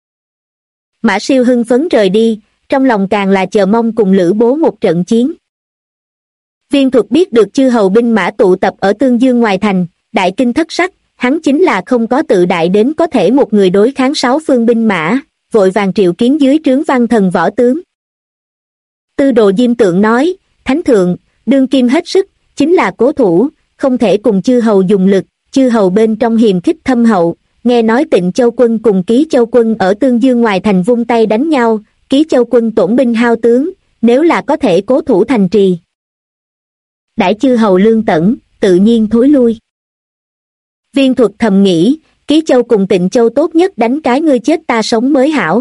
Mã Siêu hưng phấn rời đi, trong lòng càng là chờ mong cùng Lữ Bố một trận chiến. Viên Thuật biết được chư hầu binh mã tụ tập ở Tương Dương ngoài thành, đại kinh thất sắc, hắn chính là không có tự đại đến có thể một người đối kháng 6 phương binh mã, vội vàng triệu kiến dưới trướng văn thần võ tướng. Tư Đồ Diêm Tượng nói, Thánh thượng, đương kim hết sức, chính là cố thủ, không thể cùng chư hầu dùng lực, chư hầu bên trong hiềm khích thâm hậu, nghe nói Tịnh Châu quân cùng Ký Châu quân ở Tương Dương ngoài thành vung tay đánh nhau, Ký Châu quân tổn binh hao tướng, nếu là có thể cố thủ thành trì. Đãi chư hầu lương tẩn, tự nhiên thối lui. Viên Thuật thầm nghĩ, Ký Châu cùng Tịnh Châu tốt nhất đánh cái ngươi chết ta sống mới hảo.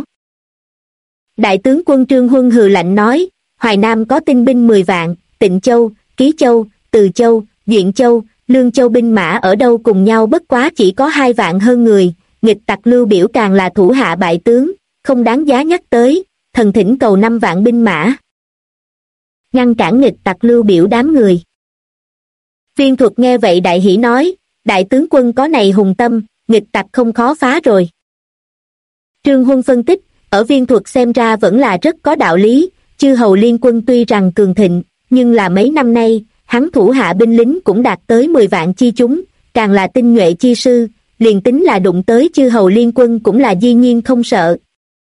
Đại tướng quân Trương Huân hừ lạnh nói, Hoài Nam có tinh binh 10 vạn, Tịnh Châu, Ký Châu, Từ Châu, Duyện Châu, Lương Châu binh mã ở đâu cùng nhau bất quá chỉ có 2 vạn hơn người, nghịch tặc Lưu Biểu càng là thủ hạ bại tướng, không đáng giá nhắc tới, thần thỉnh cầu 5 vạn binh mã. Ngăn cản nghịch tặc Lưu Biểu đám người. Viên Thuật nghe vậy đại hỉ nói, đại tướng quân có này hùng tâm, nghịch tặc không khó phá rồi. Trương Huân phân tích, ở Viên Thuật xem ra vẫn là rất có đạo lý, chư hầu liên quân tuy rằng cường thịnh, nhưng là mấy năm nay, hắn thủ hạ binh lính cũng đạt tới 10 vạn chi chúng, càng là tinh nhuệ chi sư, liền tính là đụng tới chư hầu liên quân cũng là dĩ nhiên không sợ.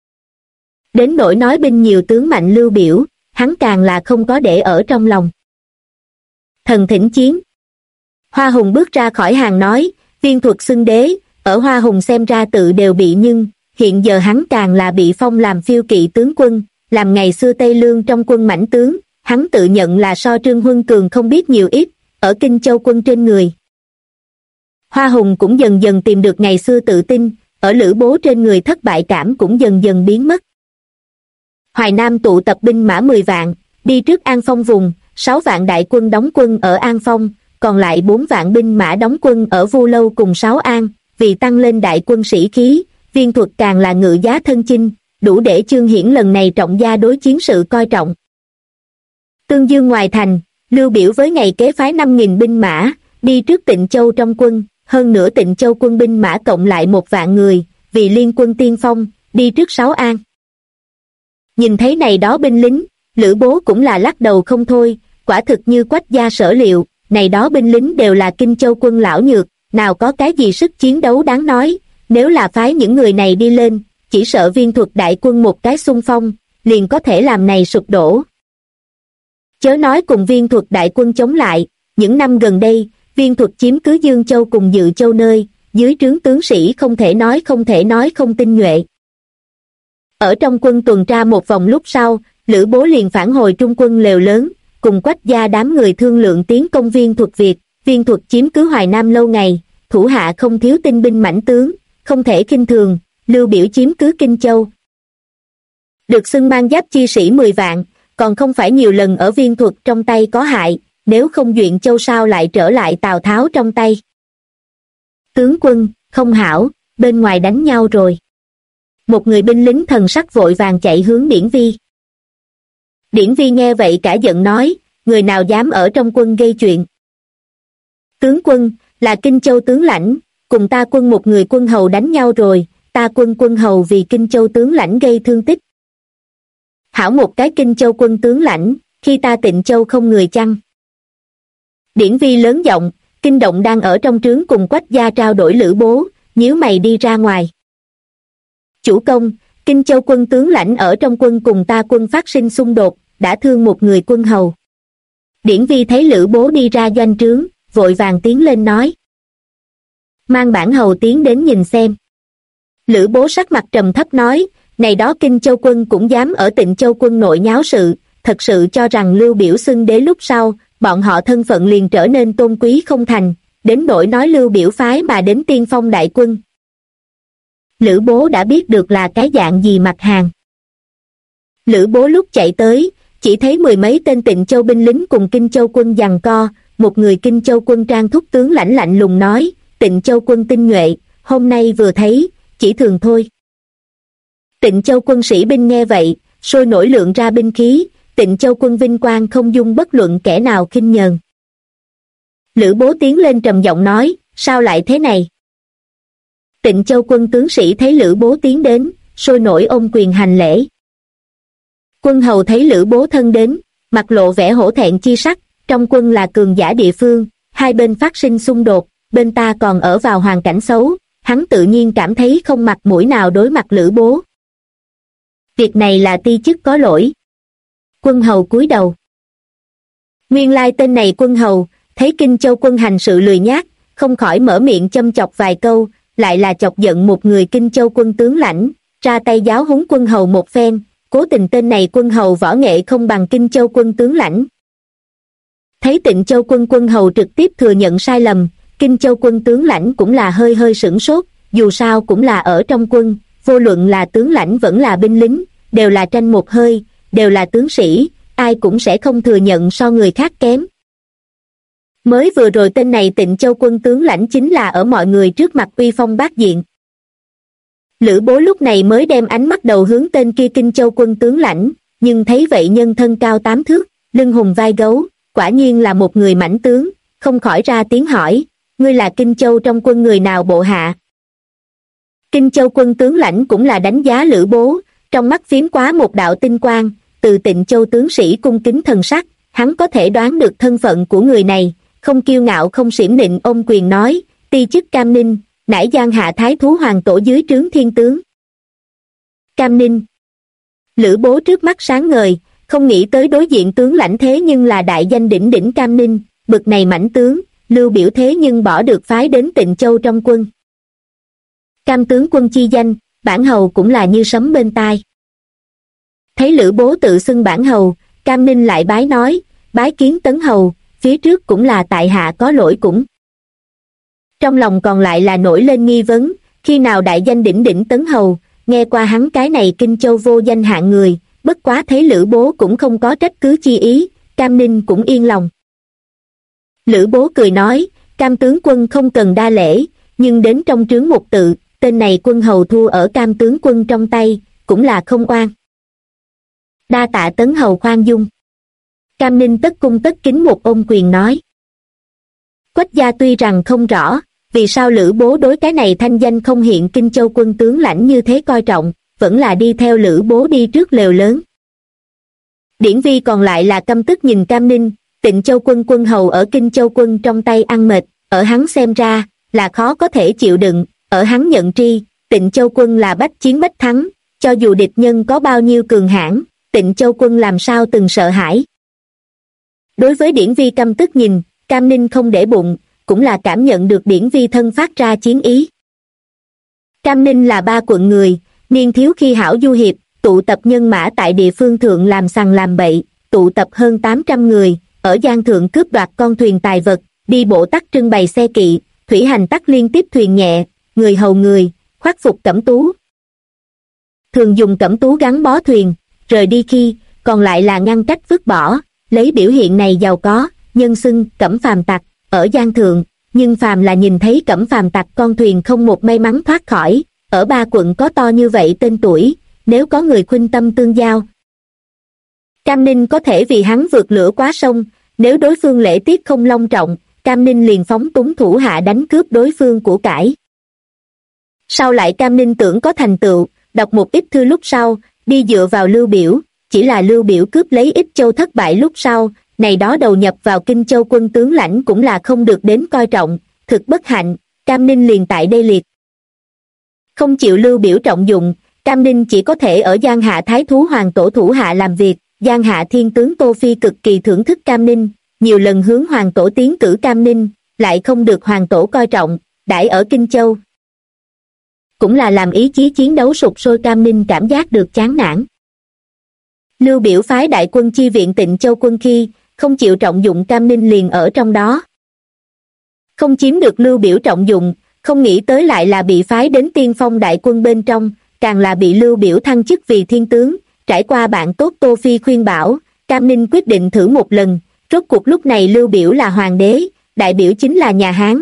Đến nỗi nói binh nhiều tướng mạnh Lưu Biểu, hắn càng là không có để ở trong lòng. Thần thỉnh chiến. Hoa Hùng bước ra khỏi hàng nói, Viên Thuật xưng đế, ở Hoa Hùng xem ra tự đều bị nhưng, hiện giờ hắn càng là bị phong làm phiêu kỵ tướng quân, làm ngày xưa Tây Lương trong quân mãnh tướng, hắn tự nhận là so Trương Huân cường không biết nhiều ít, ở Kinh Châu quân trên người. Hoa Hùng cũng dần dần tìm được ngày xưa tự tin, ở Lữ Bố trên người thất bại cảm cũng dần dần biến mất. Hoài Nam tụ tập binh mã 10 vạn, đi trước An Phong vùng, 6 vạn đại quân đóng quân ở An Phong, còn lại 4 vạn binh mã đóng quân ở Vu Lâu cùng Sáu An, vì tăng lên đại quân sĩ khí, Viên Thuật càng là ngự giá thân chinh, đủ để Chương Hiển lần này trọng gia đối chiến sự coi trọng. Tương Dương ngoài thành, Lưu Biểu với ngày kế phái 5.000 binh mã, đi trước Tịnh Châu trong quân, hơn nữa Tịnh Châu quân binh mã cộng lại 1 vạn người, vì liên quân tiên phong, đi trước Sáu An. Nhìn thấy này đó binh lính, Lữ Bố cũng là lắc đầu không thôi, quả thực như Quách gia sở liệu, này đó binh lính đều là Kinh Châu quân lão nhược, nào có cái gì sức chiến đấu đáng nói, nếu là phái những người này đi lên, chỉ sợ Viên Thuật đại quân một cái xung phong, liền có thể làm này sụp đổ. Chớ nói cùng Viên Thuật đại quân chống lại, những năm gần đây, Viên Thuật chiếm cứ Dương Châu cùng Dự Châu nơi, dưới trướng tướng sĩ không thể nói không tinh nhuệ. Ở trong quân tuần tra một vòng lúc sau, Lữ Bố liền phản hồi trung quân lều lớn, cùng Quách gia đám người thương lượng tiến công Viên Thuật việc. Viên Thuật chiếm cứ Hoài Nam lâu ngày, thủ hạ không thiếu tinh binh mãnh tướng, không thể khinh thường. Lưu Biểu chiếm cứ Kinh Châu, được xưng mang giáp chi sĩ 10 vạn, còn không phải nhiều lần ở Viên Thuật trong tay có hại, nếu không Duyện Châu sao lại trở lại Tào Tháo trong tay. Tướng quân, không hảo, bên ngoài đánh nhau rồi. Một người binh lính thần sắc vội vàng chạy hướng Điển Vi. Điển Vi nghe vậy cả giận nói, người nào dám ở trong quân gây chuyện. Tướng quân, là Kinh Châu tướng lãnh, cùng ta quân một người quân hầu đánh nhau rồi, ta quân hầu vì Kinh Châu tướng lãnh gây thương tích. Hảo một cái Kinh Châu quân tướng lãnh, khi ta Tịnh Châu không người chăng? Điển Vi lớn giọng, kinh động đang ở trong trướng cùng Quách gia trao đổi Lữ Bố, nhíu mày đi ra ngoài. Chủ công, Kinh Châu quân tướng lãnh ở trong quân cùng ta quân phát sinh xung đột, đã thương một người quân hầu. Điển Vi thấy Lữ Bố đi ra doanh trướng, vội vàng tiến lên nói. Mang bản hầu tiến đến nhìn xem. Lữ Bố sắc mặt trầm thấp nói, này đó Kinh Châu quân cũng dám ở Tịnh Châu quân nội nháo sự, thật sự cho rằng Lưu Biểu xưng đế lúc sau, bọn họ thân phận liền trở nên tôn quý không thành, đến nỗi nói Lưu Biểu phái mà đến tiên phong đại quân. Lữ Bố đã biết được là cái dạng gì mặt hàng. Lữ Bố lúc chạy tới, chỉ thấy 10 mấy tên Tịnh Châu binh lính cùng Kinh Châu quân giằng co, một người Kinh Châu quân trang thúc tướng lãnh lạnh lùng nói, Tịnh Châu quân tinh nhuệ, hôm nay vừa thấy, chỉ thường thôi. Tịnh Châu quân sĩ binh nghe vậy, sôi nổi lượng ra binh khí, Tịnh Châu quân vinh quang không dung bất luận kẻ nào khinh nhờn. Lữ Bố tiến lên trầm giọng nói, sao lại thế này? Tịnh Châu quân tướng sĩ thấy Lữ Bố tiến đến, sôi nổi ôm quyền hành lễ. Quân hầu thấy Lữ Bố thân đến, mặt lộ vẻ hổ thẹn chi sắc, trong quân là cường giả địa phương, hai bên phát sinh xung đột, bên ta còn ở vào hoàn cảnh xấu, hắn tự nhiên cảm thấy không mặt mũi nào đối mặt Lữ Bố. Việc này là ti chức có lỗi. Quân hầu cúi đầu. Nguyên lai tên này quân hầu, thấy Kinh Châu quân hành sự lười nhác, không khỏi mở miệng châm chọc vài câu, lại là chọc giận một người Kinh Châu quân tướng lãnh, ra tay giáo huấn quân hầu một phen, cố tình tên này quân hầu võ nghệ không bằng Kinh Châu quân tướng lãnh. Thấy Tịnh Châu quân hầu trực tiếp thừa nhận sai lầm, Kinh Châu quân tướng lãnh cũng là hơi hơi sửng sốt, dù sao cũng là ở trong quân, vô luận là tướng lãnh vẫn là binh lính, đều là tranh một hơi, đều là tướng sĩ, ai cũng sẽ không thừa nhận so người khác kém. Mới vừa rồi tên này Tịnh Châu quân tướng lãnh chính là ở mọi người trước mặt uy phong bát diện. Lữ Bố lúc này mới đem ánh mắt đầu hướng tên kia Kinh Châu quân tướng lãnh, nhưng thấy vậy nhân thân cao 8 thước, lưng hùng vai gấu, quả nhiên là một người mãnh tướng, không khỏi ra tiếng hỏi, ngươi là Kinh Châu trong quân người nào bộ hạ? Kinh Châu quân tướng lãnh cũng là đánh giá Lữ Bố, trong mắt phím quá một đạo tinh quang, từ Tịnh Châu tướng sĩ cung kính thần sắc, hắn có thể đoán được thân phận của người này, không kiêu ngạo không xiểm định ôm quyền nói, ti chức Cam Ninh, nải Giang Hạ Thái Thú Hoàng Tổ dưới trướng thiên tướng. Cam Ninh. Lữ Bố trước mắt sáng ngời, không nghĩ tới đối diện tướng lãnh thế nhưng là đại danh đỉnh đỉnh Cam Ninh, bực này mãnh tướng, Lưu Biểu thế nhưng bỏ được phái đến Tịnh Châu trong quân. Cam tướng quân chi danh, bản hầu cũng là như sấm bên tai. Thấy Lữ Bố tự xưng bản hầu, Cam Ninh lại bái nói, bái kiến tấn hầu, phía trước cũng là tại hạ có lỗi cũng. Trong lòng còn lại là nổi lên nghi vấn, khi nào đại danh đỉnh đỉnh tấn hầu, nghe qua hắn cái này Kinh Châu vô danh hạng người, bất quá thấy Lữ Bố cũng không có trách cứ chi ý, Cam Ninh cũng yên lòng. Lữ Bố cười nói, Cam tướng quân không cần đa lễ, nhưng đến trong trướng một tự, tên này quân hầu thua ở Cam tướng quân trong tay, cũng là không oan. Đa tạ tấn hầu khoan dung. Cam Ninh tất cung tất kính một ôm quyền nói. Quách gia tuy rằng không rõ, vì sao Lữ Bố đối cái này thanh danh không hiện Kinh Châu quân tướng lãnh như thế coi trọng, vẫn là đi theo Lữ Bố đi trước lều lớn. Điển Vi còn lại là căm tức nhìn Cam Ninh, Tịnh Châu quân quân hầu ở Kinh Châu quân trong tay ăn mệt, ở hắn xem ra, là khó có thể chịu đựng, ở hắn nhận tri, Tịnh Châu quân là bách chiến bách thắng, cho dù địch nhân có bao nhiêu cường hãn, Tịnh Châu quân làm sao từng sợ hãi. Đối với Điển Vi căm tức nhìn, Cam Ninh không để bụng, cũng là cảm nhận được Điển Vi thân phát ra chiến ý. Cam Ninh là 3 quận người, niên thiếu khi hảo du hiệp, tụ tập nhân mã tại địa phương thượng làm sằng làm bậy, tụ tập hơn 800 người, ở giang thượng cướp đoạt con thuyền tài vật, đi bộ tắc trưng bày xe kỵ, thủy hành tắc liên tiếp thuyền nhẹ, người hầu người, khoác phục cẩm tú. Thường dùng cẩm tú gắn bó thuyền, rời đi khi, còn lại là ngăn cách vứt bỏ, lấy biểu hiện này giàu có, nhân xưng Cẩm Phàm tặc, ở giang thượng, nhưng phàm là nhìn thấy Cẩm Phàm tặc con thuyền không một may mắn thoát khỏi, ở 3 quận có to như vậy tên tuổi, nếu có người khuynh tâm tương giao. Cam Ninh có thể vì hắn vượt lửa quá sông, nếu đối phương lễ tiết không long trọng, Cam Ninh liền phóng túng thủ hạ đánh cướp đối phương của cải. Sau lại Cam Ninh tưởng có thành tựu, đọc một ít thư lúc sau, đi dựa vào Lưu Biểu, chỉ là Lưu Biểu cướp lấy Ích Châu thất bại lúc sau, này đó đầu nhập vào Kinh Châu quân tướng lãnh cũng là không được đến coi trọng, thực bất hạnh, Cam Ninh liền tại đây liệt. Không chịu Lưu Biểu trọng dụng, Cam Ninh chỉ có thể ở Giang Hạ Thái Thú Hoàng Tổ thủ hạ làm việc, Giang Hạ Thiên tướng Tô Phi cực kỳ thưởng thức Cam Ninh, nhiều lần hướng Hoàng Tổ tiến cử Cam Ninh, lại không được Hoàng Tổ coi trọng, đãi ở Kinh Châu. Cũng là làm ý chí chiến đấu sục sôi Cam Ninh cảm giác được chán nản. Lưu Biểu phái đại quân chi viện Tịnh Châu quân khi, không chịu trọng dụng Cam Ninh liền ở trong đó. Không chiếm được Lưu Biểu trọng dụng, không nghĩ tới lại là bị phái đến tiên phong đại quân bên trong, càng là bị Lưu Biểu thăng chức vì thiên tướng, trải qua bạn tốt Tô Phi khuyên bảo, Cam Ninh quyết định thử một lần, rốt cuộc lúc này Lưu Biểu là hoàng đế, đại biểu chính là nhà Hán.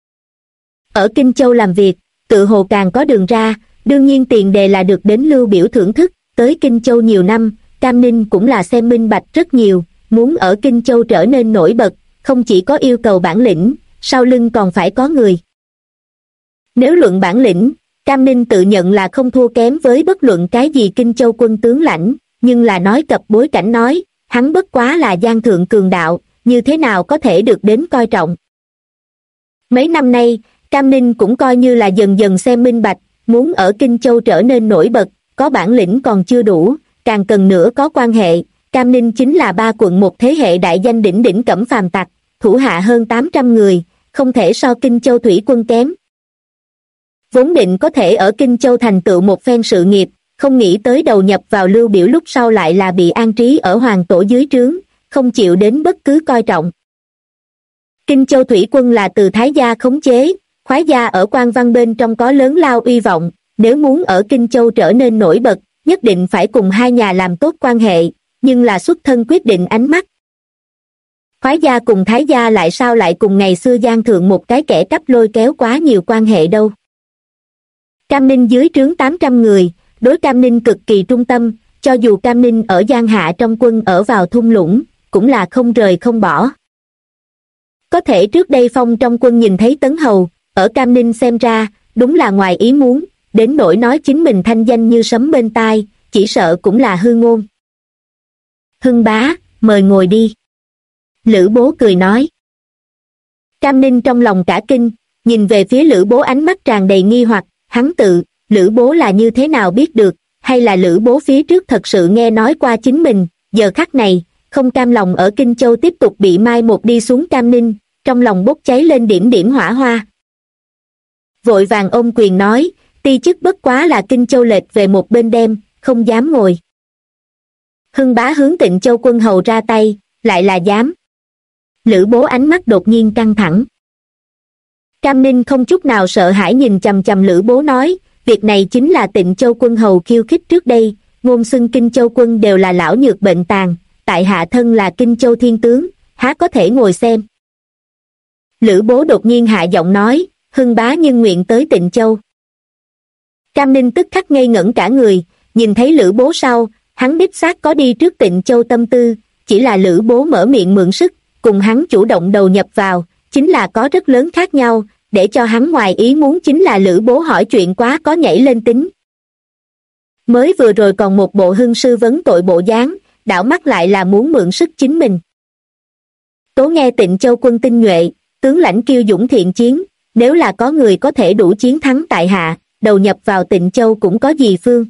Ở Kinh Châu làm việc, tự hồ càng có đường ra, đương nhiên tiền đề là được đến Lưu Biểu thưởng thức, tới Kinh Châu nhiều năm, Cam Ninh cũng là xem minh bạch rất nhiều, muốn ở Kinh Châu trở nên nổi bật, không chỉ có yêu cầu bản lĩnh, sau lưng còn phải có người. Nếu luận bản lĩnh, Cam Ninh tự nhận là không thua kém với bất luận cái gì Kinh Châu quân tướng lãnh, nhưng là nói cập bối cảnh nói, hắn bất quá là giang thượng cường đạo, như thế nào có thể được đến coi trọng. Mấy năm nay, Cam Ninh cũng coi như là dần dần xem minh bạch, muốn ở Kinh Châu trở nên nổi bật, có bản lĩnh còn chưa đủ, càng cần nữa có quan hệ. Cam Ninh chính là 3 quận một thế hệ đại danh đỉnh đỉnh Cẩm Phàm tặc, thủ hạ hơn 800 người, không thể so Kinh Châu thủy quân kém. Vốn định có thể ở Kinh Châu thành tựu một phen sự nghiệp, không nghĩ tới đầu nhập vào Lưu Biểu lúc sau lại là bị an trí ở Hoàng Tổ dưới trướng, không chịu đến bất cứ coi trọng. Kinh Châu thủy quân là từ Thái gia khống chế, khoái gia ở quan văn bên trong có lớn lao uy vọng, nếu muốn ở Kinh Châu trở nên nổi bật, nhất định phải cùng hai nhà làm tốt quan hệ, nhưng là xuất thân quyết định ánh mắt. Khoái gia cùng Thái gia lại sao lại cùng ngày xưa giang thượng một cái kẻ cắp lôi kéo quá nhiều quan hệ đâu. Cam Ninh dưới trướng 800 người, đối Cam Ninh cực kỳ trung tâm, cho dù Cam Ninh ở Giang Hạ trong quân ở vào thung lũng, cũng là không rời không bỏ. Có thể trước đây Phong trong quân nhìn thấy Tấn Hầu, ở Cam Ninh xem ra, đúng là ngoài ý muốn, đến nỗi nói chính mình thanh danh như sấm bên tai, chỉ sợ cũng là hư ngôn. Hưng bá, mời ngồi đi. Lữ Bố cười nói. Cam Ninh trong lòng cả kinh, nhìn về phía Lữ Bố ánh mắt tràn đầy nghi hoặc, hắn tự, Lữ Bố là như thế nào biết được, hay là Lữ Bố phía trước thật sự nghe nói qua chính mình, giờ khắc này, không cam lòng ở Kinh Châu tiếp tục bị mai một đi xuống. Cam Ninh, trong lòng bốc cháy lên điểm điểm hỏa hoa. Vội vàng ôm quyền nói, ti chức bất quá là Kinh Châu lệch về một bên đem, không dám ngồi. Hưng bá hướng Tịnh Châu quân hầu ra tay, lại là dám. Lữ Bố ánh mắt đột nhiên căng thẳng. Cam Ninh không chút nào sợ hãi nhìn chằm chằm Lữ Bố nói, việc này chính là Tịnh Châu quân hầu khiêu khích trước đây, ngôn xưng Kinh Châu quân đều là lão nhược bệnh tàn, tại hạ thân là Kinh Châu thiên tướng, há có thể ngồi xem. Lữ Bố đột nhiên hạ giọng nói, Hưng bá nhưng nguyện tới Tịnh Châu. Cam Ninh tức khắc ngây ngẩn cả người, nhìn thấy Lữ Bố sau, hắn đích xác có đi trước Tịnh Châu tâm tư, chỉ là Lữ Bố mở miệng mượn sức, cùng hắn chủ động đầu nhập vào, chính là có rất lớn khác nhau, để cho hắn ngoài ý muốn chính là Lữ Bố hỏi chuyện quá có nhảy lên tính. Mới vừa rồi còn một bộ hưng sư vấn tội bộ dáng, đảo mắt lại là muốn mượn sức chính mình. Tố nghe Tịnh Châu quân tinh nhuệ, tướng lãnh kiêu dũng thiện chiến, nếu là có người có thể đủ chiến thắng tại hạ, đầu nhập vào Tịnh Châu cũng có gì phương.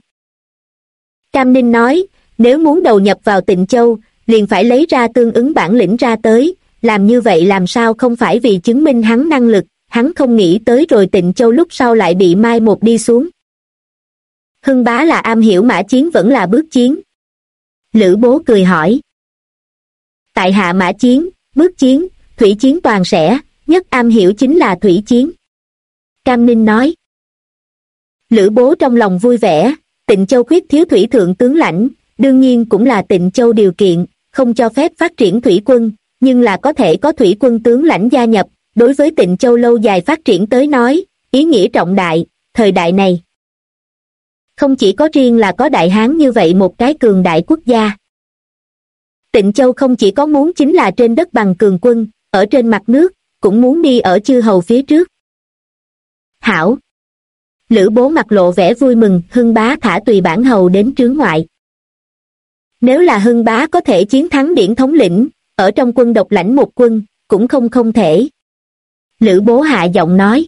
Cam Ninh nói, nếu muốn đầu nhập vào Tịnh Châu, liền phải lấy ra tương ứng bản lĩnh ra tới, làm như vậy làm sao không phải vì chứng minh hắn năng lực, hắn không nghĩ tới rồi Tịnh Châu lúc sau lại bị mai một đi xuống. Hưng bá là am hiểu mã chiến vẫn là bước chiến? Lữ Bố cười hỏi. Tại hạ mã chiến, bước chiến, thủy chiến toàn sẽ, nhất am hiểu chính là thủy chiến. Cam Ninh nói. Lữ Bố trong lòng vui vẻ, Tịnh Châu khuyết thiếu thủy thượng tướng lãnh, đương nhiên cũng là Tịnh Châu điều kiện, không cho phép phát triển thủy quân, nhưng là có thể có thủy quân tướng lãnh gia nhập, đối với Tịnh Châu lâu dài phát triển tới nói, ý nghĩa trọng đại, thời đại này. Không chỉ có riêng là có Đại Hán như vậy một cái cường đại quốc gia. Tịnh Châu không chỉ có muốn chính là trên đất bằng cường quân, ở trên mặt nước, cũng muốn đi ở chư hầu phía trước. Hảo! Lữ Bố mặt lộ vẻ vui mừng, Hưng bá thả tùy bản hầu đến trướng ngoại. Nếu là Hưng bá có thể chiến thắng Điển thống lĩnh, ở trong quân độc lãnh một quân, cũng không thể. Lữ Bố hạ giọng nói.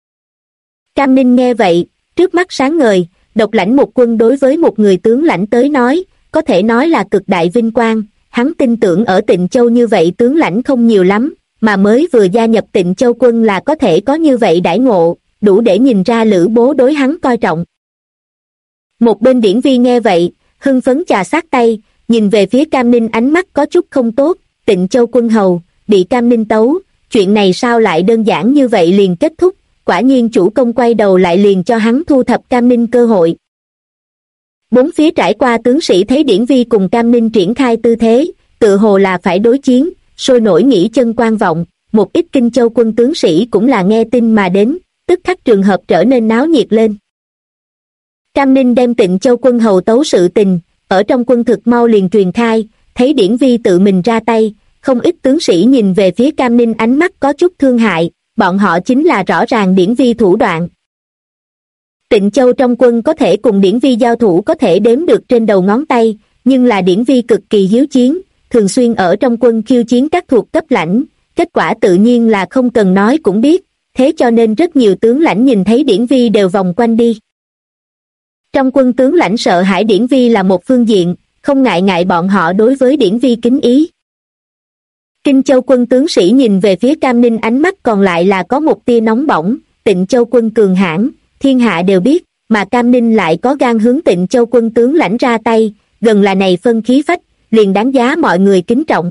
Cam Ninh nghe vậy, trước mắt sáng ngời, độc lãnh một quân đối với một người tướng lãnh tới nói, có thể nói là cực đại vinh quang, hắn tin tưởng ở Tịnh Châu như vậy tướng lãnh không nhiều lắm, mà mới vừa gia nhập Tịnh Châu quân là có thể có như vậy đãi ngộ, đủ để nhìn ra Lữ Bố đối hắn coi trọng. Một bên Điển Vi nghe vậy, hưng phấn chà sát tay, nhìn về phía Cam Ninh ánh mắt có chút không tốt, Tịnh Châu quân hầu, bị Cam Ninh tấu, chuyện này sao lại đơn giản như vậy liền kết thúc, quả nhiên chủ công quay đầu lại liền cho hắn thu thập Cam Ninh cơ hội. Bốn phía trải qua tướng sĩ thấy Điển Vi cùng Cam Ninh triển khai tư thế, tự hồ là phải đối chiến, sôi nổi nghỉ chân quan vọng, một ít Kinh Châu quân tướng sĩ cũng là nghe tin mà đến, tức khắc trường hợp trở nên náo nhiệt lên. Cam Ninh đem Tịnh Châu quân hầu tấu sự tình, ở trong quân thực mau liền truyền khai, thấy Điển Vi tự mình ra tay, không ít tướng sĩ nhìn về phía Cam Ninh ánh mắt có chút thương hại, bọn họ chính là rõ ràng Điển Vi thủ đoạn. Tịnh Châu trong quân có thể cùng Điển Vi giao thủ có thể đếm được trên đầu ngón tay, nhưng là Điển Vi cực kỳ hiếu chiến, thường xuyên ở trong quân khiêu chiến các thuộc cấp lãnh, kết quả tự nhiên là không cần nói cũng biết, thế cho nên rất nhiều tướng lãnh nhìn thấy Điển Vi đều vòng quanh đi. Trong quân tướng lãnh sợ hãi Điển Vi là một phương diện, không ngại bọn họ đối với Điển Vi kính ý. Kinh Châu quân tướng sĩ nhìn về phía Cam Ninh ánh mắt còn lại là có một tia nóng bỏng, Tịnh Châu quân cường hãn, thiên hạ đều biết, mà Cam Ninh lại có gan hướng Tịnh Châu quân tướng lãnh ra tay, gần là này phân khí phách, liền đáng giá mọi người kính trọng.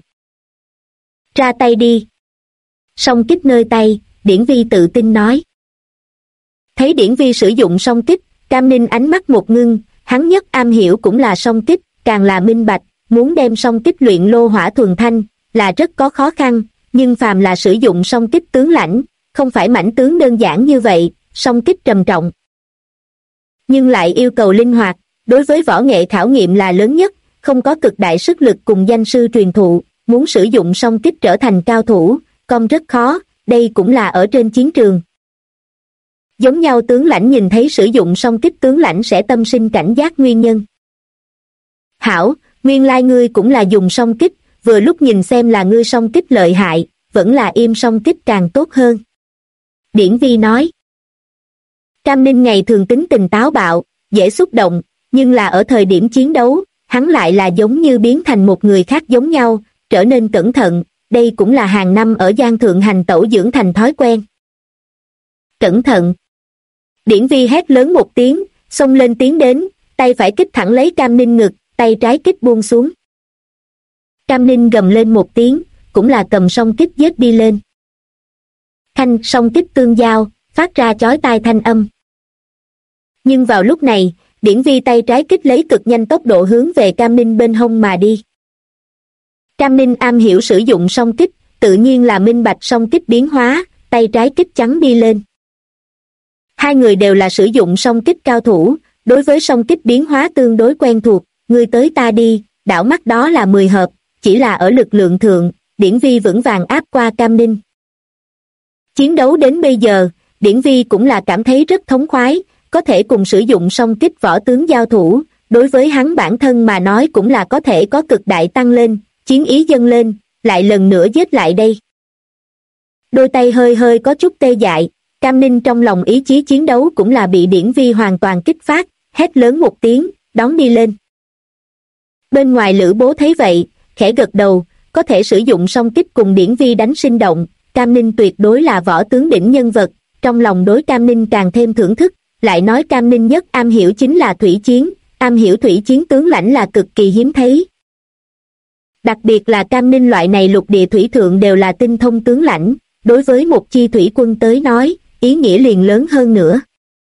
Ra tay đi. Song kích nơi tay, Điển Vi tự tin nói. Thấy Điển Vi sử dụng song kích, Cam Ninh ánh mắt một ngưng, hắn nhất am hiểu cũng là song kích, càng là minh bạch, muốn đem song kích luyện lô hỏa thuần thanh, là rất có khó khăn, nhưng phàm là sử dụng song kích tướng lãnh, không phải mãnh tướng đơn giản như vậy, song kích trầm trọng. Nhưng lại yêu cầu linh hoạt, đối với võ nghệ khảo nghiệm là lớn nhất, không có cực đại sức lực cùng danh sư truyền thụ, muốn sử dụng song kích trở thành cao thủ, con rất khó, đây cũng là ở trên chiến trường. Giống nhau tướng lãnh nhìn thấy sử dụng song kích tướng lãnh sẽ tâm sinh cảnh giác nguyên nhân. Hảo, nguyên lai ngươi cũng là dùng song kích, vừa lúc nhìn xem là ngươi song kích lợi hại, vẫn là im song kích càng tốt hơn. Điển Vi nói. Cam Ninh ngày thường tính tình táo bạo, dễ xúc động, nhưng là ở thời điểm chiến đấu, hắn lại là giống như biến thành một người khác giống nhau, trở nên cẩn thận, đây cũng là hàng năm ở Giang Thượng hành tẩu dưỡng thành thói quen. Cẩn thận! Điển Vi hét lớn một tiếng, xông lên tiến đến, tay phải kích thẳng lấy Cam Ninh ngực, tay trái kích buông xuống. Cam Ninh gầm lên một tiếng, cũng là cầm song kích giết đi lên. Thanh song kích tương giao, phát ra chói tai thanh âm. Nhưng vào lúc này, Điển Vi tay trái kích lấy cực nhanh tốc độ hướng về Cam Ninh bên hông mà đi. Cam Ninh am hiểu sử dụng song kích, tự nhiên là minh bạch song kích biến hóa, tay trái kích chắn đi lên. Hai người đều là sử dụng song kích cao thủ, đối với song kích biến hóa tương đối quen thuộc, ngươi tới ta đi, đảo mắt đó là 10 hợp, chỉ là ở lực lượng thượng, Điển Vi vững vàng áp qua Cam Ninh. Chiến đấu đến bây giờ, Điển Vi cũng là cảm thấy rất thống khoái, có thể cùng sử dụng song kích võ tướng giao thủ, đối với hắn bản thân mà nói cũng là có thể có cực đại tăng lên, chiến ý dâng lên, lại lần nữa giết lại đây. Đôi tay hơi hơi có chút tê dại, Cam Ninh trong lòng ý chí chiến đấu cũng là bị Điển Vi hoàn toàn kích phát, hét lớn một tiếng, đón đi lên. Bên ngoài Lữ Bố thấy vậy, khẽ gật đầu, có thể sử dụng song kích cùng Điển Vi đánh sinh động, Cam Ninh tuyệt đối là võ tướng đỉnh nhân vật, trong lòng đối Cam Ninh càng thêm thưởng thức, lại nói Cam Ninh nhất am hiểu chính là thủy chiến, am hiểu thủy chiến tướng lãnh là cực kỳ hiếm thấy. Đặc biệt là Cam Ninh loại này lục địa thủy thượng đều là tinh thông tướng lãnh, đối với một chi thủy quân tới nói, ý nghĩa liền lớn hơn nữa.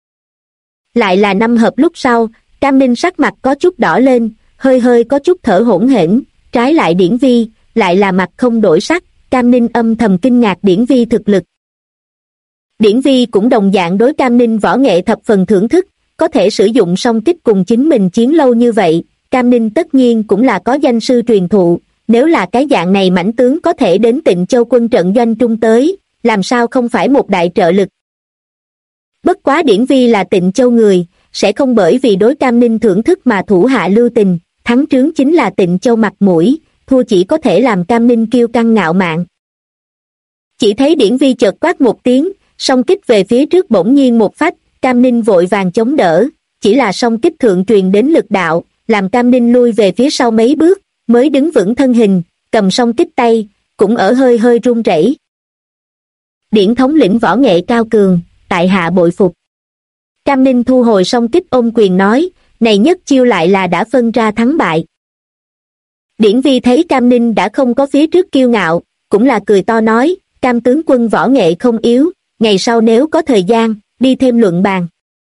Lại là 5 hợp lúc sau, Cam Ninh sắc mặt có chút đỏ lên, hơi hơi có chút thở hổn hển, trái lại Điển Vi, lại là mặt không đổi sắc, Cam Ninh âm thầm kinh ngạc Điển Vi thực lực. Điển Vi cũng đồng dạng đối Cam Ninh võ nghệ thập phần thưởng thức, có thể sử dụng song kích cùng chính mình chiến lâu như vậy, Cam Ninh tất nhiên cũng là có danh sư truyền thụ, nếu là cái dạng này mãnh tướng có thể đến Tịnh Châu quân trận doanh trung tới, làm sao không phải một đại trợ lực. Bất quá Điển Vi là Tịnh Châu người, sẽ không bởi vì đối Cam Ninh thưởng thức mà thủ hạ lưu tình, thắng trướng chính là Tịnh Châu mặt mũi, thua chỉ có thể làm Cam Ninh kiêu căng ngạo mạn. Chỉ thấy Điển Vi chợt quát một tiếng, song kích về phía trước bỗng nhiên một phách, Cam Ninh vội vàng chống đỡ, chỉ là song kích thượng truyền đến lực đạo, làm Cam Ninh lui về phía sau mấy bước, mới đứng vững thân hình, cầm song kích tay, cũng ở hơi hơi run rẩy. Điển thống lĩnh võ nghệ cao cường, tại hạ bội phục. Cam Ninh thu hồi song kích ôm quyền nói, này nhất chiêu lại là đã phân ra thắng bại. Điển Vi thấy Cam Ninh đã không có phía trước kiêu ngạo, cũng là cười to nói, Cam tướng quân võ nghệ không yếu, ngày sau nếu có thời gian, đi thêm luận bàn.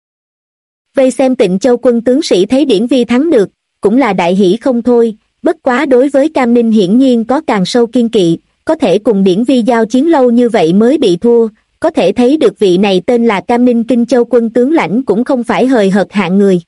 Vây xem Tịnh Châu quân tướng sĩ thấy Điển Vi thắng được, cũng là đại hỷ không thôi, bất quá đối với Cam Ninh hiển nhiên có càng sâu kiên kỵ, có thể cùng Điển Vi giao chiến lâu như vậy mới bị thua, có thể thấy được vị này tên là Cam Ninh Kinh Châu quân tướng lãnh cũng không phải hời hợt hạng người.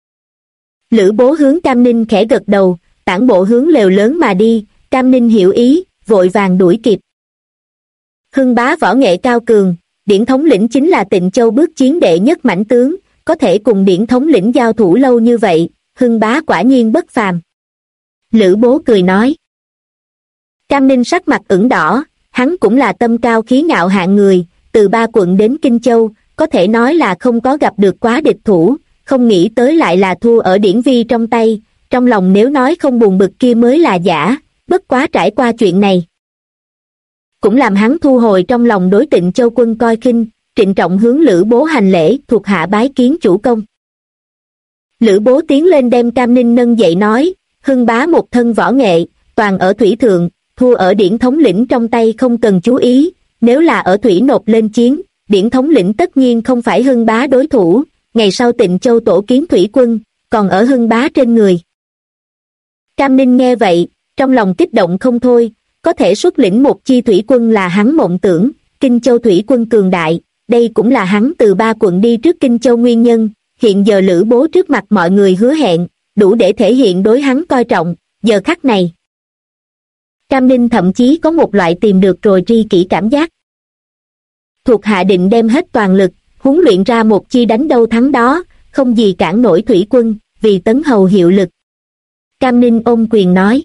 Lữ Bố hướng Cam Ninh khẽ gật đầu, tản bộ hướng lều lớn mà đi, Cam Ninh hiểu ý, vội vàng đuổi kịp. Hưng bá võ nghệ cao cường, Điển thống lĩnh chính là Tịnh Châu bước chiến đệ nhất mãnh tướng, có thể cùng Điển thống lĩnh giao thủ lâu như vậy, Hưng bá quả nhiên bất phàm. Lữ Bố cười nói. Cam Ninh sắc mặt ửng đỏ, hắn cũng là tâm cao khí ngạo hạng người, từ 3 quận đến Kinh Châu, có thể nói là không có gặp được quá địch thủ, không nghĩ tới lại là thua ở Điển Vi trong tay, trong lòng nếu nói không buồn bực kia mới là giả, bất quá trải qua chuyện này. Cũng làm hắn thu hồi trong lòng đối Tịnh Châu quân coi khinh, trịnh trọng hướng Lữ Bố hành lễ thuộc hạ bái kiến chủ công. Lữ Bố tiến lên đem Cam Ninh nâng dậy nói, Hưng bá một thân võ nghệ, toàn ở thủy thượng, thua ở Điển thống lĩnh trong tay không cần chú ý, nếu là ở thủy nộp lên chiến, Điển thống lĩnh tất nhiên không phải Hưng bá đối thủ, ngày sau Tịnh Châu tổ kiến thủy quân, còn ở Hưng bá trên người. Cam Ninh nghe vậy, trong lòng kích động không thôi, có thể xuất lĩnh một chi thủy quân là hắn mộng tưởng, Kinh Châu thủy quân cường đại, đây cũng là hắn từ 3 quận đi trước Kinh Châu nguyên nhân, hiện giờ Lữ Bố trước mặt mọi người hứa hẹn, đủ để thể hiện đối hắn coi trọng, giờ khắc này. Cam Ninh thậm chí có một loại tìm được rồi tri kỷ cảm giác. Thuộc hạ định đem hết toàn lực, huấn luyện ra một chi đánh đâu thắng đó, không gì cản nổi thủy quân, vì Tấn Hầu hiệu lực. Cam Ninh ôm quyền nói.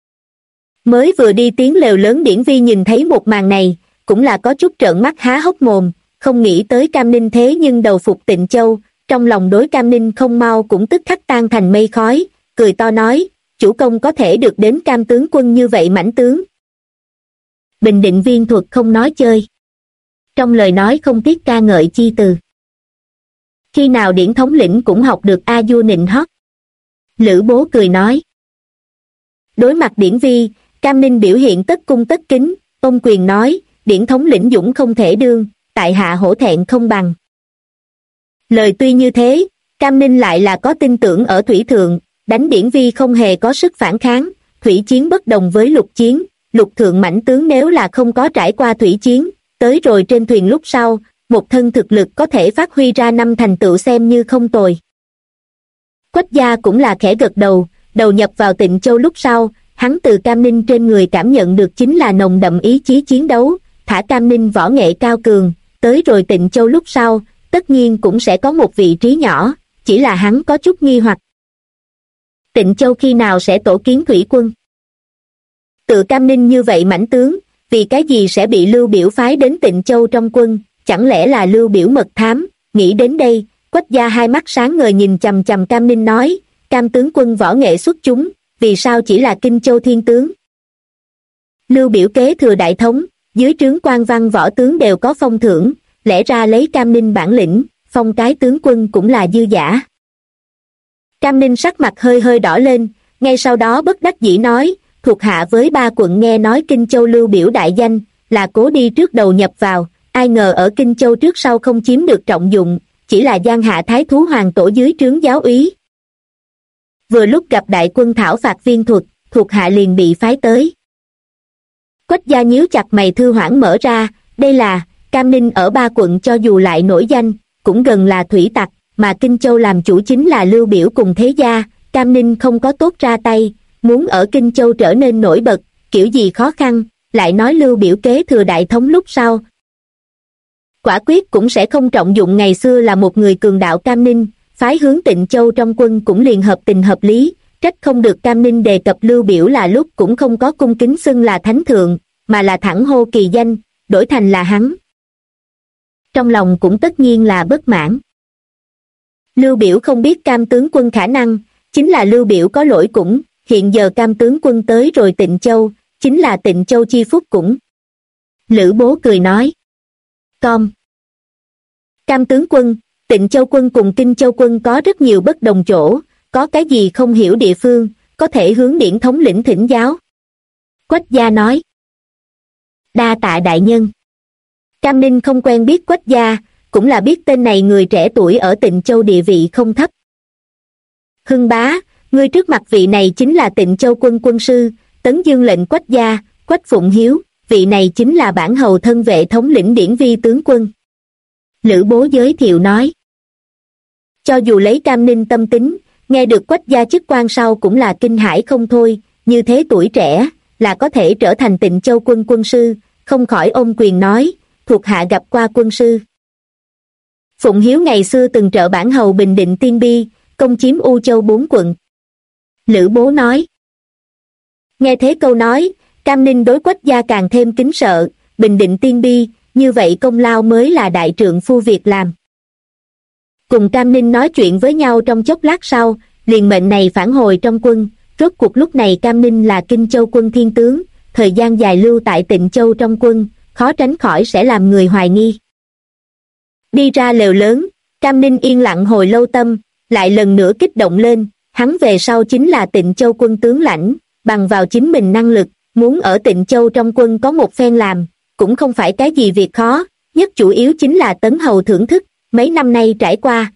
Mới vừa đi tiến lều lớn Điển Vi nhìn thấy một màn này, cũng là có chút trợn mắt há hốc mồm, không nghĩ tới Cam Ninh thế nhưng đầu phục Tịnh Châu, trong lòng đối Cam Ninh không mau cũng tức khắc tan thành mây khói, cười to nói, chủ công có thể được đến Cam tướng quân như vậy mãnh tướng. Bình Định Viên Thuật không nói chơi. Trong lời nói không tiếc ca ngợi chi từ. Khi nào Điển thống lĩnh cũng học được a du nịnh hót. Lữ Bố cười nói. Đối mặt Điển Vi, Cam Ninh biểu hiện tất cung tất kính, ôm quyền nói, Điển thống lĩnh dũng không thể đương, tại hạ hổ thẹn không bằng. Lời tuy như thế, Cam Ninh lại là có tin tưởng ở thủy thượng, đánh Điển Vi không hề có sức phản kháng, thủy chiến bất đồng với lục chiến, lục thượng mãnh tướng nếu là không có trải qua thủy chiến, tới rồi trên thuyền lúc sau, một thân thực lực có thể phát huy ra 5 thành tựu xem như không tồi. Quách gia cũng là khẽ gật đầu, đầu nhập vào Tịnh Châu lúc sau, hắn từ Cam Ninh trên người cảm nhận được chính là nồng đậm ý chí chiến đấu, thả Cam Ninh võ nghệ cao cường, tới rồi Tịnh Châu lúc sau, tất nhiên cũng sẽ có một vị trí nhỏ, chỉ là hắn có chút nghi hoặc. Tịnh Châu khi nào sẽ tổ kiến thủy quân? Tự Cam Ninh như vậy mãnh tướng, vì cái gì sẽ bị Lưu Biểu phái đến Tịnh Châu trong quân, chẳng lẽ là Lưu Biểu mật thám? Nghĩ đến đây, Quách gia hai mắt sáng ngời nhìn chằm chằm Cam Ninh nói, Cam tướng quân võ nghệ xuất chúng, vì sao chỉ là Kinh Châu thiên tướng? Lưu Biểu kế thừa đại thống, dưới trướng quan văn võ tướng đều có phong thưởng, lẽ ra lấy Cam Ninh bản lĩnh, phong cái tướng quân cũng là dư giả. Cam Ninh sắc mặt hơi hơi đỏ lên, ngay sau đó bất đắc dĩ nói, thuộc hạ với 3 quận nghe nói Kinh Châu Lưu Biểu đại danh, là cố đi trước đầu nhập vào, ai ngờ ở Kinh Châu trước sau không chiếm được trọng dụng, chỉ là giang hạ thái thú hoàng tổ dưới trướng giáo úy. Vừa lúc gặp đại quân thảo phạt Viên Thuật, thuộc hạ liền bị phái tới. Quách gia nhíu chặt mày thư hoảng mở ra, đây là, Cam Ninh ở 3 quận cho dù lại nổi danh, cũng gần là thủy tặc, mà Kinh Châu làm chủ chính là Lưu Biểu cùng thế gia, Cam Ninh không có tốt ra tay, muốn ở Kinh Châu trở nên nổi bật, kiểu gì khó khăn, lại nói Lưu Biểu kế thừa đại thống lúc sau. Quả quyết cũng sẽ không trọng dụng ngày xưa là một người cường đạo Cam Ninh, phái hướng Tịnh Châu trong quân cũng liền hợp tình hợp lý, trách không được Cam Ninh đề cập Lưu Biểu là lúc cũng không có cung kính xưng là thánh thượng, mà là thẳng hô kỳ danh, đổi thành là hắn. Trong lòng cũng tất nhiên là bất mãn. Lưu Biểu không biết Cam tướng quân khả năng, chính là Lưu Biểu có lỗi cũng, hiện giờ Cam tướng quân tới rồi Tịnh Châu, chính là Tịnh Châu chi phúc cũng. Lữ Bố cười nói. Cam tướng quân, Tịnh Châu quân cùng Kinh Châu quân có rất nhiều bất đồng chỗ, có cái gì không hiểu địa phương, có thể hướng Điển thống lĩnh thỉnh giáo. Quách gia nói. Đa tạ đại nhân. Cam Ninh không quen biết Quách gia, cũng là biết tên này người trẻ tuổi ở Tịnh Châu địa vị không thấp. Hưng bá, ngươi trước mặt vị này chính là Tịnh Châu quân quân sư, Tấn Dương lệnh Quách gia, Quách Phụng Hiếu, vị này chính là bản hầu thân vệ thống lĩnh Điển Vi tướng quân. Lữ Bố giới thiệu nói. Cho dù lấy Cam Ninh tâm tính, nghe được Quách gia chức quan sau cũng là kinh hãi không thôi, như thế tuổi trẻ, là có thể trở thành Tịnh Châu quân quân sư, không khỏi ôm quyền nói, thuộc hạ gặp qua quân sư. Phụng Hiếu ngày xưa từng trợ bản hầu Bình Định Tiên Bi, công chiếm U Châu 4 quận. Lữ Bố nói. Nghe thế câu nói, Cam Ninh đối Quách gia càng thêm kính sợ, Bình Định Tiên Bi, như vậy công lao mới là đại trượng phu việc làm. Cùng Cam Ninh nói chuyện với nhau trong chốc lát sau, liền mệnh này phản hồi trong quân, rốt cuộc lúc này Cam Ninh là Kinh Châu quân thiên tướng, thời gian dài lưu tại Tịnh Châu trong quân, khó tránh khỏi sẽ làm người hoài nghi. Đi ra lều lớn, Cam Ninh yên lặng hồi lâu tâm, lại lần nữa kích động lên, hắn về sau chính là Tịnh Châu quân tướng lãnh, bằng vào chính mình năng lực, muốn ở Tịnh Châu trong quân có một phen làm, cũng không phải cái gì việc khó, nhất chủ yếu chính là Tấn hầu thưởng thức, mấy năm nay trải qua.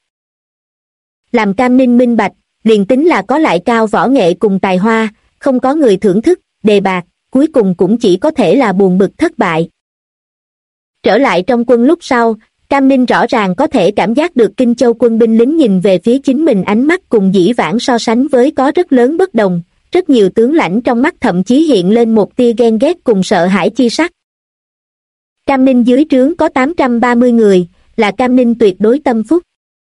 Làm Cam Ninh minh bạch, liền tính là có lại cao võ nghệ cùng tài hoa, không có người thưởng thức, đề bạt, cuối cùng cũng chỉ có thể là buồn bực thất bại. Trở lại trong quân lúc sau, Cam Ninh rõ ràng có thể cảm giác được Kinh Châu quân binh lính nhìn về phía chính mình ánh mắt cùng dĩ vãng so sánh với có rất lớn bất đồng, rất nhiều tướng lãnh trong mắt thậm chí hiện lên một tia ghen ghét cùng sợ hãi chi sắc. Cam Ninh dưới trướng có 830 người, là Cam Ninh tuyệt đối tâm phúc.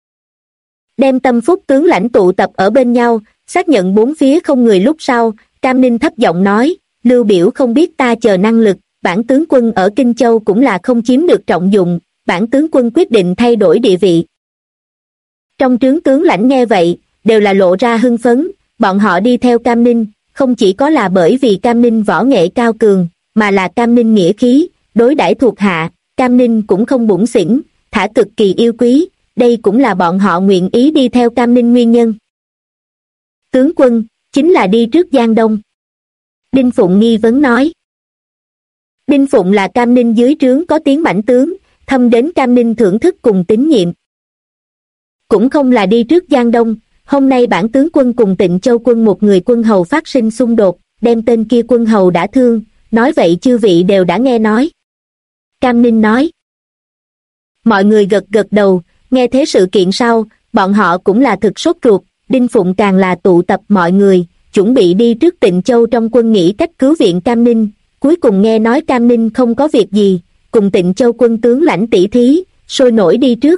Đem tâm phúc tướng lãnh tụ tập ở bên nhau, xác nhận bốn phía không người lúc sau, Cam Ninh thấp giọng nói, Lưu Biểu không biết ta chờ năng lực, bản tướng quân ở Kinh Châu cũng là không chiếm được trọng dụng, bản tướng quân quyết định thay đổi địa vị. Trong trướng tướng lãnh nghe vậy, đều là lộ ra hưng phấn, bọn họ đi theo Cam Ninh, không chỉ có là bởi vì Cam Ninh võ nghệ cao cường, mà là Cam Ninh nghĩa khí, đối đãi thuộc hạ, Cam Ninh cũng không bủn xỉn, thả cực kỳ yêu quý, đây cũng là bọn họ nguyện ý đi theo Cam Ninh nguyên nhân. Tướng quân, chính là đi trước Giang Đông. Đinh Phụng nghi vấn nói. Đinh Phụng là Cam Ninh dưới trướng có tiếng mãnh tướng, thâm đến Cam Ninh thưởng thức cùng tín nhiệm. Cũng không là đi trước Giang Đông, hôm nay bản tướng quân cùng Tịnh Châu quân một người quân hầu phát sinh xung đột, đem tên kia quân hầu đã thương, nói vậy chư vị đều đã nghe nói. Cam Ninh nói. Mọi người gật gật đầu, nghe thế sự kiện sau, bọn họ cũng là thực sốt ruột, Đinh Phụng càng là tụ tập mọi người, chuẩn bị đi trước Tịnh Châu trong quân nghĩ cách cứu viện Cam Ninh, cuối cùng nghe nói Cam Ninh không có việc gì, cùng Tịnh Châu quân tướng lãnh tỷ thí, sôi nổi đi trước.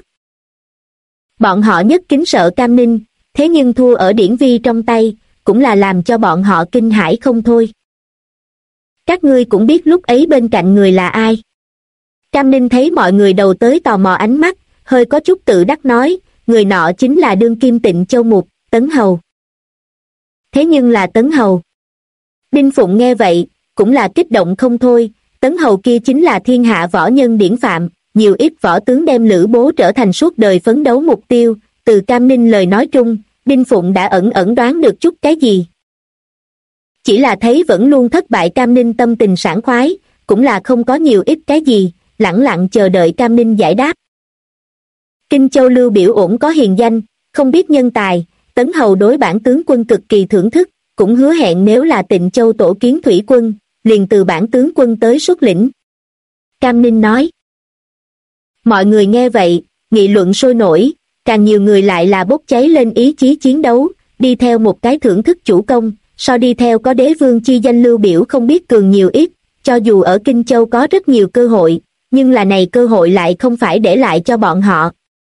Bọn họ nhất kính sợ Cam Ninh, thế nhưng thua ở điển vi trong tay, cũng là làm cho bọn họ kinh hãi không thôi. Các ngươi cũng biết lúc ấy bên cạnh người là ai. Cam Ninh thấy mọi người đầu tới tò mò ánh mắt, hơi có chút tự đắc nói, người nọ chính là đương kim Tịnh Châu mục, Tấn Hầu. Thế nhưng là Tấn Hầu. Đinh Phụng nghe vậy, cũng là kích động không thôi, Tấn Hầu kia chính là thiên hạ võ nhân điển phạm, nhiều ít võ tướng đem Lữ Bố trở thành suốt đời phấn đấu mục tiêu, từ Cam Ninh lời nói trung, Đinh Phụng đã ẩn ẩn đoán được chút cái gì. Chỉ là thấy vẫn luôn thất bại Cam Ninh tâm tình sảng khoái, cũng là không có nhiều ít cái gì, lẳng lặng chờ đợi Cam Ninh giải đáp. Kinh Châu Lưu Biểu ổn có hiền danh, không biết nhân tài, Tấn Hầu đối bản tướng quân cực kỳ thưởng thức, cũng hứa hẹn nếu là Tịnh Châu tổ kiến thủy quân, liền từ bản tướng quân tới xuất lĩnh. Cam Ninh nói. Mọi người nghe vậy, nghị luận sôi nổi, càng nhiều người lại là bốc cháy lên ý chí chiến đấu, đi theo một cái thưởng thức chủ công, so đi theo có đế vương chi danh Lưu Biểu không biết cường nhiều ít, cho dù ở Kinh Châu có rất nhiều cơ hội, nhưng là này cơ hội lại không phải để lại cho bọn họ.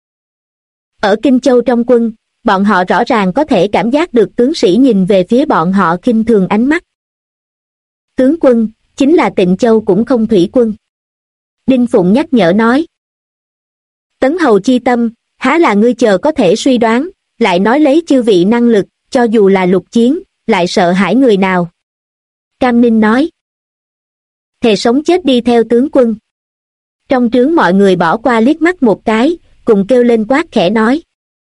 Ở Kinh Châu trong quân, bọn họ rõ ràng có thể cảm giác được tướng sĩ nhìn về phía bọn họ khinh thường ánh mắt. Tướng quân, chính là Tịnh Châu cũng không thủy quân. Đinh Phụng nhắc nhở nói. Tấn Hầu chi tâm, há là ngươi chờ có thể suy đoán, lại nói lấy chư vị năng lực, cho dù là lục chiến, lại sợ hãi người nào. Cam Ninh nói. Thề sống chết đi theo tướng quân. Trong trướng mọi người bỏ qua liếc mắt một cái, cùng kêu lên quát khẽ nói.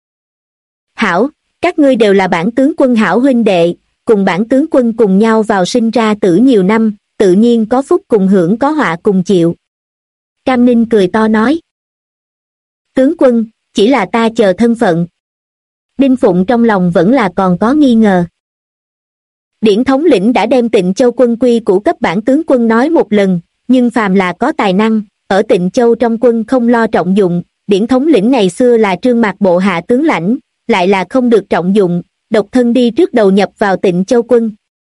Hảo, các ngươi đều là bản tướng quân hảo huynh đệ, cùng bản tướng quân cùng nhau vào sinh ra tử nhiều năm, tự nhiên có phúc cùng hưởng có họa cùng chịu. Cam Ninh cười to nói. Tướng quân, chỉ là ta chờ thân phận. Đinh Phụng trong lòng vẫn là còn có nghi ngờ. Điển thống lĩnh đã đem Tịnh Châu quân quy củ cấp bản tướng quân nói một lần, nhưng phàm là có tài năng, ở Tịnh Châu trong quân không lo trọng dụng, Điển thống lĩnh ngày xưa là Trương Mạc bộ hạ tướng lãnh, lại là không được trọng dụng, độc thân đi trước đầu nhập vào Tịnh Châu quân.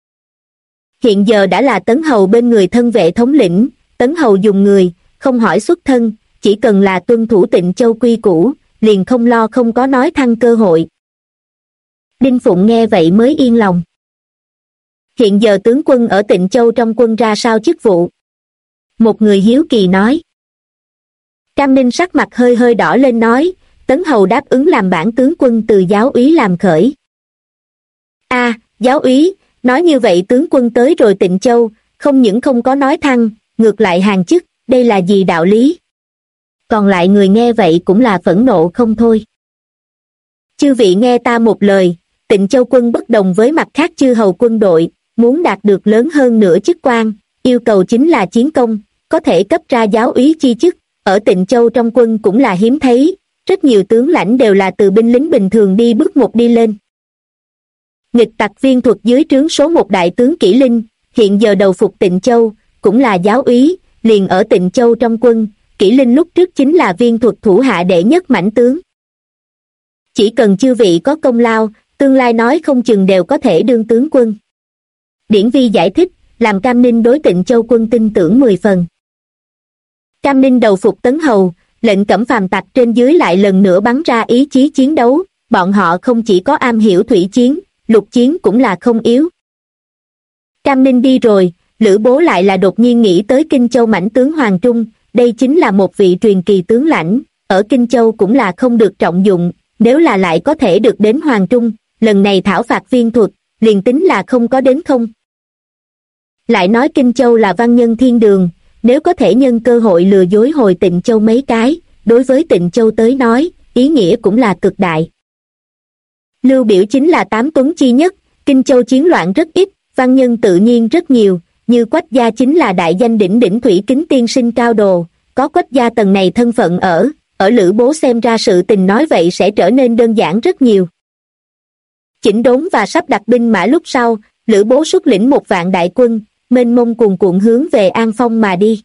Hiện giờ đã là Tấn Hầu bên người thân vệ thống lĩnh, Tấn Hầu dùng người, không hỏi xuất thân, chỉ cần là tuân thủ Tịnh Châu quy củ, liền không lo không có nói thăng cơ hội. Đinh Phụng nghe vậy mới yên lòng. Hiện giờ tướng quân ở Tịnh Châu trong quân ra sao chức vụ? Một người hiếu kỳ nói. Cam Ninh sắc mặt hơi hơi đỏ lên nói, Tấn Hầu đáp ứng làm bản tướng quân từ giáo úy làm khởi. Giáo úy, nói như vậy tướng quân tới rồi Tịnh Châu, không những không có nói thăng, ngược lại hàng chức, đây là gì đạo lý? Còn lại người nghe vậy cũng là phẫn nộ không thôi. Chư vị nghe ta một lời, Tịnh Châu quân bất đồng với mặt khác chư hầu quân đội, muốn đạt được lớn hơn nữa chức quan, yêu cầu chính là chiến công, có thể cấp ra giáo úy chi chức, ở Tịnh Châu trong quân cũng là hiếm thấy, rất nhiều tướng lãnh đều là từ binh lính bình thường đi bước một đi lên. Nghịch tặc Viên Thuật dưới trướng số một đại tướng Kỷ Linh, hiện giờ đầu phục Tịnh Châu, cũng là giáo úy, liền ở Tịnh Châu trong quân, Kỷ Linh lúc trước chính là Viên Thuật thủ hạ đệ nhất mãnh tướng. Chỉ cần chư vị có công lao, tương lai nói không chừng đều có thể đương tướng quân. Điển Vi giải thích, làm Cam Ninh đối Tịnh Châu quân tin tưởng 10 phần. Cam Ninh đầu phục Tấn Hầu, lệnh cẩm phàm tặc trên dưới lại lần nữa bắn ra ý chí chiến đấu, bọn họ không chỉ có am hiểu thủy chiến, lục chiến cũng là không yếu. Cam Ninh đi rồi, Lữ Bố lại là đột nhiên nghĩ tới Kinh Châu mãnh tướng Hoàng Trung, đây chính là một vị truyền kỳ tướng lãnh, ở Kinh Châu cũng là không được trọng dụng, nếu là lại có thể được đến Hoàng Trung, lần này thảo phạt Viên Thuật, liền tính là không có đến không. Lại nói Kinh Châu là văn nhân thiên đường, nếu có thể nhân cơ hội lừa dối hồi Tịnh Châu mấy cái, đối với Tịnh Châu tới nói, ý nghĩa cũng là cực đại. Lưu Biểu chính là tám tuấn chi nhất, Kinh Châu chiến loạn rất ít, văn nhân tự nhiên rất nhiều, như Quách gia chính là đại danh đỉnh đỉnh thủy kính tiên sinh cao đồ, có Quách gia tầng này thân phận ở Lữ Bố xem ra sự tình nói vậy sẽ trở nên đơn giản rất nhiều. Chỉnh đốn và sắp đặt binh mã lúc sau, Lữ Bố xuất lĩnh 1.000 đại quân, mênh mông cuồn cuộn hướng về An Phong mà đi.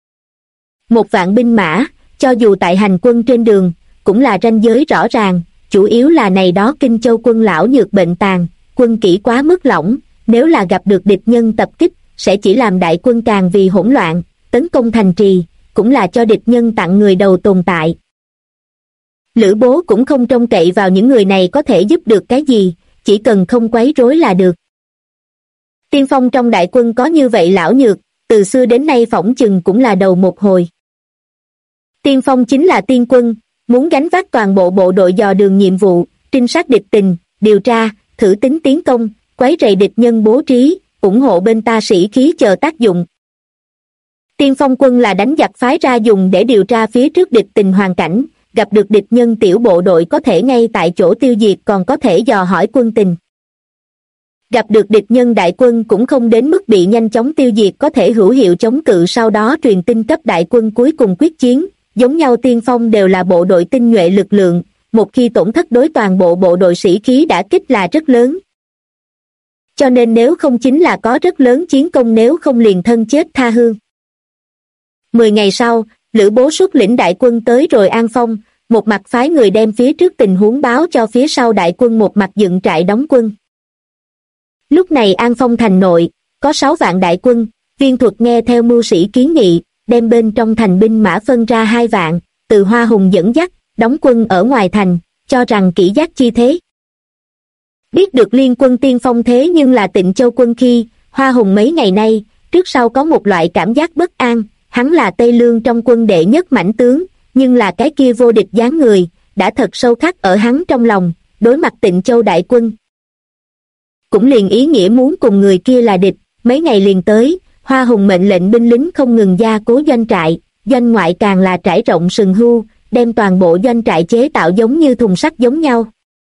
1.000 binh mã, cho dù tại hành quân trên đường, cũng là ranh giới rõ ràng, chủ yếu là này đó Kinh Châu quân lão nhược bệnh tàn, quân kỹ quá mức lỏng, nếu là gặp được địch nhân tập kích, sẽ chỉ làm đại quân càng vì hỗn loạn, tấn công thành trì, cũng là cho địch nhân tặng người đầu tồn tại. Lữ Bố cũng không trông cậy vào những người này có thể giúp được cái gì, chỉ cần không quấy rối là được. Tiên phong trong đại quân có như vậy lão nhược, từ xưa đến nay phỏng chừng cũng là đầu một hồi. Tiên phong chính là tiên quân, muốn gánh vác toàn bộ bộ đội dò đường nhiệm vụ, trinh sát địch tình, điều tra, thử tính tiến công, quấy rầy địch nhân bố trí, ủng hộ bên ta sĩ khí chờ tác dụng. Tiên phong quân là đánh giặc phái ra dùng để điều tra phía trước địch tình hoàn cảnh, gặp được địch nhân tiểu bộ đội có thể ngay tại chỗ tiêu diệt còn có thể dò hỏi quân tình. Gặp được địch nhân đại quân cũng không đến mức bị nhanh chóng tiêu diệt có thể hữu hiệu chống cự sau đó truyền tin cấp đại quân cuối cùng quyết chiến, giống nhau tiên phong đều là bộ đội tinh nhuệ lực lượng, một khi tổn thất đối toàn bộ bộ đội sĩ khí đã kích là rất lớn. Cho nên nếu không chính là có rất lớn chiến công nếu không liền thân chết tha hương. 10 ngày sau, Lữ Bố xuất lĩnh đại quân tới rồi An Phong, một mặt phái người đem phía trước tình huống báo cho phía sau đại quân một mặt dựng trại đóng quân. Lúc này An Phong thành nội, có 6.000 đại quân, Viên Thuật nghe theo mưu sĩ kiến nghị, đem bên trong thành binh mã phân ra 2.000, từ Hoa Hùng dẫn dắt, đóng quân ở ngoài thành, cho rằng kỹ giác chi thế. Biết được liên quân tiên phong thế nhưng là Tịnh Châu quân khi, Hoa Hùng mấy ngày nay, trước sau có một loại cảm giác bất an, hắn là Tây Lương trong quân đệ nhất mãnh tướng, nhưng là cái kia vô địch dáng người, đã thật sâu khắc ở hắn trong lòng, đối mặt Tịnh Châu đại quân. Cũng liền ý nghĩa muốn cùng người kia là địch, mấy ngày liền tới, Hoa Hùng mệnh lệnh binh lính không ngừng gia cố doanh trại, doanh ngoại càng là trải rộng sừng hưu, đem toàn bộ doanh trại chế tạo giống như thùng sắt giống nhau.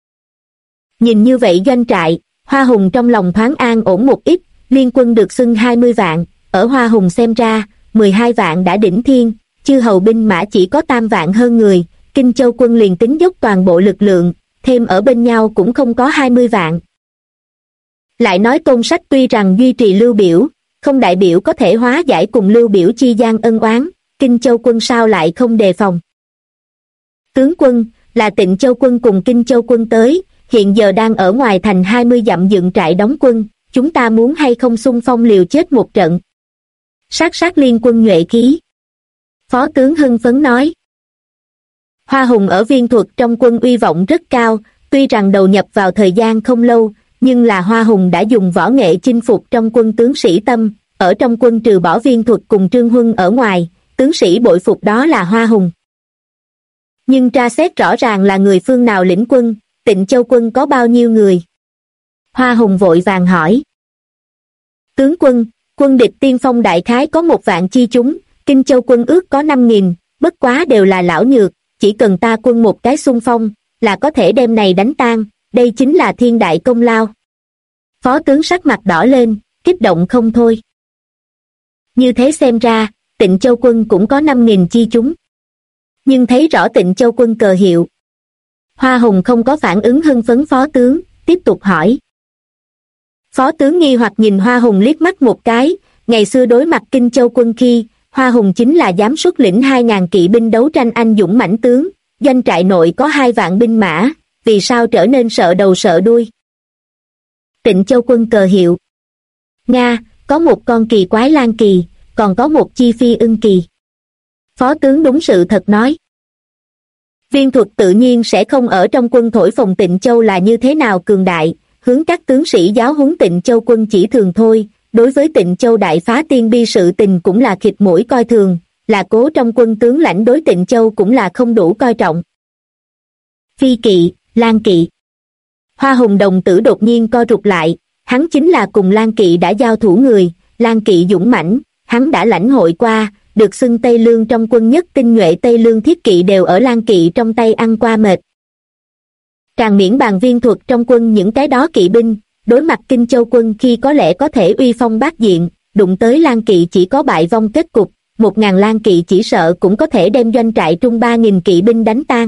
Nhìn như vậy doanh trại, Hoa Hùng trong lòng thoáng an ổn một ít, liên quân được xưng 20.000, ở Hoa Hùng xem ra, 12.000 đã đỉnh thiên, chư hầu binh mã chỉ có 3.000 hơn người, Kinh Châu quân liền tính dốc toàn bộ lực lượng, thêm ở bên nhau cũng không có 20.000. Lại nói Tôn Sách tuy rằng duy trì Lưu Biểu, không đại biểu có thể hóa giải cùng Lưu Biểu chi gian ân oán, Kinh Châu quân sao lại không đề phòng. Tướng quân, là Tịnh Châu quân cùng Kinh Châu quân tới, hiện giờ đang ở ngoài thành 20 dặm dựng trại đóng quân, chúng ta muốn hay không xung phong liều chết một trận. Sát liên quân nhuệ khí. Phó tướng hưng phấn nói. Hoa Hùng ở Viên Thuật trong quân uy vọng rất cao, tuy rằng đầu nhập vào thời gian không lâu, nhưng là Hoa Hùng đã dùng võ nghệ chinh phục trong quân tướng sĩ tâm, ở trong quân trừ bỏ Viên Thuật cùng Trương Huân ở ngoài, tướng sĩ bội phục đó là Hoa Hùng. Nhưng tra xét rõ ràng là người phương nào lĩnh quân, Tịnh Châu quân có bao nhiêu người? Hoa Hùng vội vàng hỏi. Tướng quân, quân địch tiên phong đại khái có 1.000 chi chúng, Kinh Châu quân ước có 5.000, bất quá đều là lão nhược, chỉ cần ta quân một cái xung phong, là có thể đem này đánh tan, đây chính là thiên đại công lao. Phó tướng sắc mặt đỏ lên, kích động không thôi. Như thế xem ra, Tịnh Châu quân cũng có 5.000 chi chúng. Nhưng thấy rõ Tịnh Châu quân cờ hiệu. Hoa Hùng không có phản ứng hưng phấn phó tướng, tiếp tục hỏi. Phó tướng nghi hoặc nhìn Hoa Hùng liếc mắt một cái, ngày xưa đối mặt Kinh Châu quân khi, Hoa Hùng chính là dám xuất lĩnh 2.000 kỵ binh đấu tranh anh dũng mãnh tướng, doanh trại nội có 2.000 binh mã, vì sao trở nên sợ đầu sợ đuôi? Tịnh Châu quân cờ hiệu. Nga, có một con kỳ quái lan kỳ, còn có một chi phi ưng kỳ. Phó tướng đúng sự thật nói. Viên thuật tự nhiên sẽ không ở trong quân thổi phồng Tịnh Châu là như thế nào cường đại, hướng các tướng sĩ giáo huấn Tịnh Châu quân chỉ thường thôi, đối với Tịnh Châu đại phá tiên bi sự tình cũng là khịt mũi coi thường, là cố trong quân tướng lãnh đối Tịnh Châu cũng là không đủ coi trọng. Phi kỵ, Lan kỵ. Hoa Hùng đồng tử đột nhiên co rụt lại, hắn chính là cùng Lan kỵ đã giao thủ người, Lan kỵ dũng mãnh, hắn đã lãnh hội qua, được xưng Tây Lương trong quân nhất tinh nhuệ Tây Lương thiết kỵ đều ở Lan kỵ trong tay ăn qua mệt. Càng miễn bàn Viên thuật trong quân những cái đó kỵ binh, đối mặt Kinh Châu quân khi có lẽ có thể uy phong bát diện, đụng tới Lan kỵ chỉ có bại vong kết cục, 1.000 Lan kỵ chỉ sợ cũng có thể đem doanh trại trung 3.000 kỵ binh đánh tan.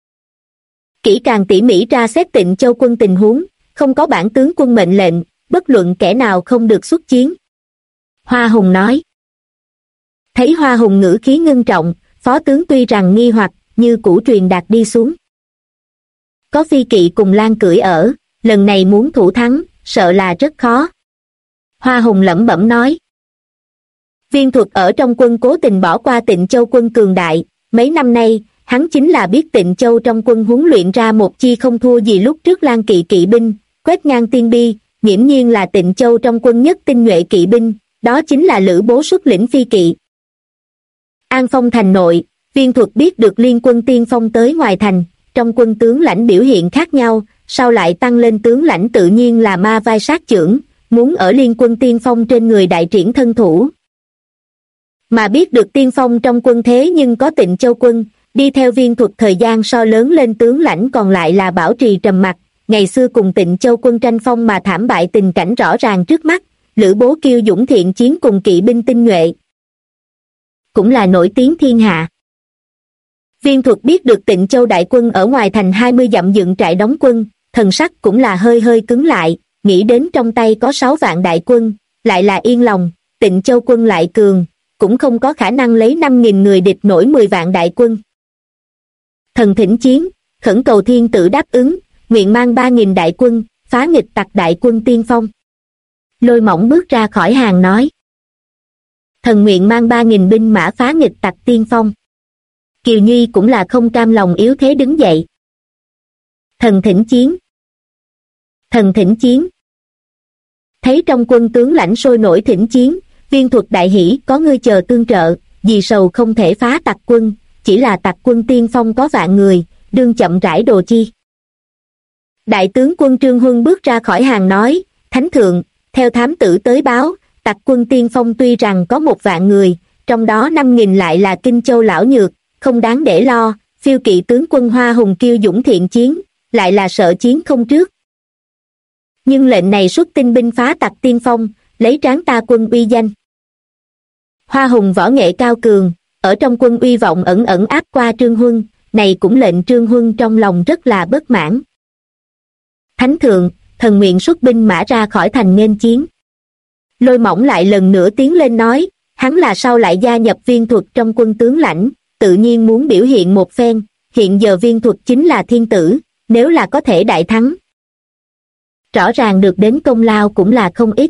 Kỹ càng tỉ mỉ ra xét Tịnh Châu quân tình huống, không có bản tướng quân mệnh lệnh, bất luận kẻ nào không được xuất chiến. Hoa Hùng nói. Thấy Hoa Hùng ngữ khí ngưng trọng, phó tướng tuy rằng nghi hoặc, như cũ truyền đạt đi xuống. Có phi kỵ cùng Lan cưỡi ở, lần này muốn thủ thắng, sợ là rất khó. Hoa Hùng lẩm bẩm nói. Viên thuật ở trong quân cố tình bỏ qua Tịnh Châu quân cường đại, mấy năm nay, hắn chính là biết Tịnh Châu trong quân huấn luyện ra một chi không thua gì lúc trước Lan kỵ kỵ binh, quét ngang tiên bi, nghiễm nhiên là Tịnh Châu trong quân nhất tinh nhuệ kỵ binh, đó chính là Lữ Bố xuất lĩnh phi kỵ. An Phong thành nội, Viên thuật biết được liên quân tiên phong tới ngoài thành, trong quân tướng lãnh biểu hiện khác nhau, sau lại tăng lên tướng lãnh tự nhiên là ma vai sát chưởng, muốn ở liên quân tiên phong trên người đại triển thân thủ. Mà biết được tiên phong trong quân thế nhưng có Tịnh Châu quân, đi theo Viên thuật thời gian so lớn lên tướng lãnh còn lại là Bảo Trì trầm mặc, ngày xưa cùng Tịnh Châu quân tranh phong mà thảm bại tình cảnh rõ ràng trước mắt, Lữ Bố kiêu dũng thiện chiến cùng kỵ binh tinh nhuệ, cũng là nổi tiếng thiên hạ. Viên thuật biết được Tịnh Châu đại quân ở ngoài thành 20 dặm dựng trại đóng quân, thần sắc cũng là hơi hơi cứng lại, nghĩ đến trong tay có 6 vạn đại quân, lại là yên lòng, Tịnh Châu quân lại cường, cũng không có khả năng lấy 5.000 người địch nổi 10 vạn đại quân. Thần thỉnh chiến, khẩn cầu thiên tử đáp ứng, nguyện mang 3.000 đại quân, phá nghịch tặc đại quân tiên phong. Lôi Mỏng bước ra khỏi hàng nói. Thần nguyện mang 3.000 binh mã phá nghịch tặc tiên phong. Kiều Nhi cũng là không cam lòng yếu thế đứng dậy. Thần thỉnh chiến. Thần thỉnh chiến. Thấy trong quân tướng lãnh sôi nổi thỉnh chiến, Viên thuật đại hỉ, có ngươi chờ tương trợ, vì sầu không thể phá tặc quân, chỉ là tặc quân tiên phong có vạn người, đương chậm rãi đồ chi. Đại tướng quân Trương Huân bước ra khỏi hàng nói, Thánh thượng, theo thám tử tới báo, tặc quân tiên phong tuy rằng có 1 vạn người, trong đó 5.000 lại là Kinh Châu lão nhược, không đáng để lo, phiêu kỵ tướng quân Hoa Hùng kiêu dũng thiện chiến, lại là sợ chiến không trước. Nhưng lệnh này xuất tinh binh phá tặc tiên phong, lấy tráng ta quân uy danh. Hoa Hùng võ nghệ cao cường, ở trong quân uy vọng ẩn ẩn áp qua Trương Huân, này cũng lệnh Trương Huân trong lòng rất là bất mãn. Thánh thượng, thần nguyện xuất binh mã ra khỏi thành nghênh chiến. Lôi Mỏng lại lần nữa tiến lên nói, hắn là sau lại gia nhập Viên thuật trong quân tướng lãnh, tự nhiên muốn biểu hiện một phen, hiện giờ Viên thuật chính là thiên tử, nếu là có thể đại thắng, rõ ràng được đến công lao cũng là không ít.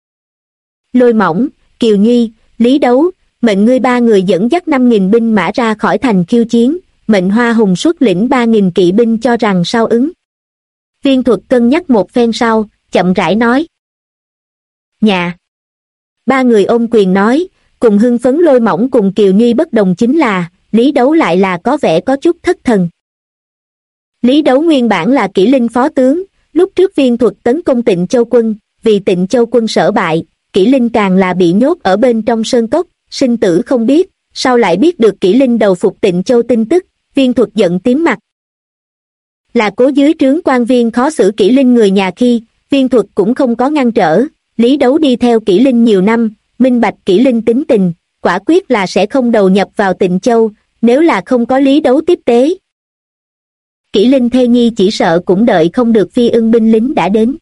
Lôi Mỏng, Kiều Nhi, Lý Đấu, mệnh ngươi 3 người dẫn dắt 5.000 binh mã ra khỏi thành khiêu chiến, mệnh Hoa Hùng xuất lĩnh 3.000 kỵ binh cho rằng sao ứng. Viên thuật cân nhắc một phen sau, chậm rãi nói. Nhà. 3 người ôm quyền nói, cùng hưng phấn Lôi Mỏng cùng Kiều Nhi bất đồng chính là, Lý Đấu lại là có vẻ có chút thất thần. Lý Đấu nguyên bản là Kỷ Linh phó tướng, lúc trước Viên thuật tấn công Tịnh Châu quân, vì Tịnh Châu quân sở bại, Kỷ Linh càng là bị nhốt ở bên trong sơn cốc, sinh tử không biết, sau lại biết được Kỷ Linh đầu phục Tịnh Châu tin tức, Viên thuật giận tím mặt. Là cố dưới trướng quan viên khó xử Kỷ Linh người nhà khi, Viên thuật cũng không có ngăn trở, Lý Đấu đi theo Kỷ Linh nhiều năm, minh bạch Kỷ Linh tính tình, quả quyết là sẽ không đầu nhập vào Tịnh Châu, nếu là không có Lý Đấu tiếp tế. Kỷ Linh thê nhi chỉ sợ cũng đợi không được Phi Ưng binh lính đã đến.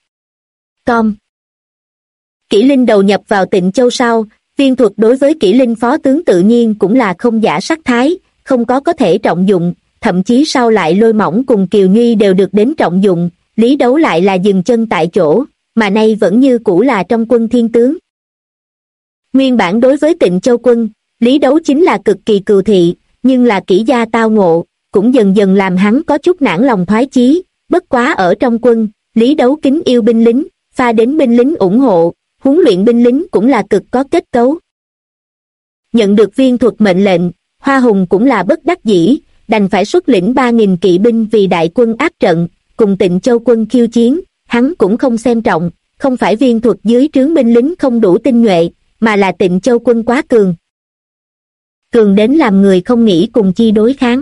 Kỷ Linh đầu nhập vào Tịnh Châu sau, Viên thuật đối với Kỷ Linh phó tướng tự nhiên cũng là không giả sắc thái, không có thể trọng dụng, thậm chí sau lại Lôi Mỏng cùng Kiều Nhi đều được đến trọng dụng, Lý Đấu lại là dừng chân tại chỗ, mà nay vẫn như cũ là trong quân thiên tướng. Nguyên bản đối với Tịnh Châu quân, Lý Đấu chính là cực kỳ cừu thị, nhưng là kỷ gia tao ngộ, cũng dần dần làm hắn có chút nản lòng thoái chí. Bất quá ở trong quân, Lý Đấu Kính yêu binh lính, pha đến binh lính ủng hộ, huấn luyện binh lính cũng là cực có kết cấu. Nhận được viên thuật mệnh lệnh, Hoa Hùng cũng là bất đắc dĩ, đành phải xuất lĩnh 3.000 kỵ binh vì đại quân áp trận, cùng Tịnh Châu quân khiêu chiến. Hắn cũng không xem trọng, không phải viên thuật dưới trướng binh lính không đủ tinh nhuệ, mà là Tịnh Châu quân quá cường. Cường đến làm người không nghĩ cùng chi đối kháng.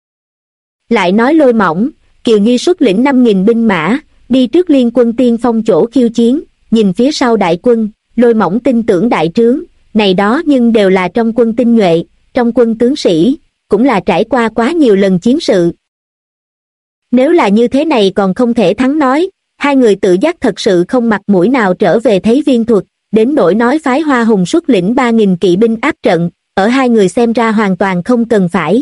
Lại nói Lôi Mỏng, Kiều Nhi xuất lĩnh 5.000 binh mã, đi trước liên quân tiên phong chỗ khiêu chiến, nhìn phía sau đại quân, Lôi Mỏng tin tưởng đại trướng, này đó nhưng đều là trong quân tinh nhuệ, trong quân tướng sĩ, cũng là trải qua quá nhiều lần chiến sự. Nếu là như thế này còn không thể thắng nói, hai người tự giác thật sự không mặt mũi nào trở về thấy viên thuật, đến nỗi nói phái Hoa Hùng xuất lĩnh 3.000 kỵ binh áp trận, ở hai người xem ra hoàn toàn không cần phải.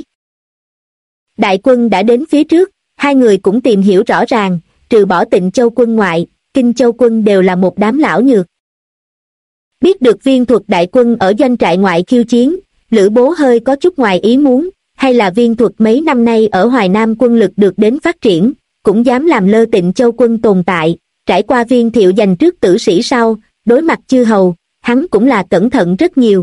Đại quân đã đến phía trước, hai người cũng tìm hiểu rõ ràng, trừ bỏ Tịnh Châu quân ngoại, Kinh Châu quân đều là một đám lão nhược. Biết được viên thuật đại quân ở doanh trại ngoại khiêu chiến, Lữ Bố hơi có chút ngoài ý muốn, hay là viên thuật mấy năm nay ở Hoài Nam quân lực được đến phát triển, cũng dám làm lơ Tịnh Châu quân tồn tại, trải qua viên thiệu giành trước tử sĩ sau, đối mặt chư hầu, hắn cũng là cẩn thận rất nhiều.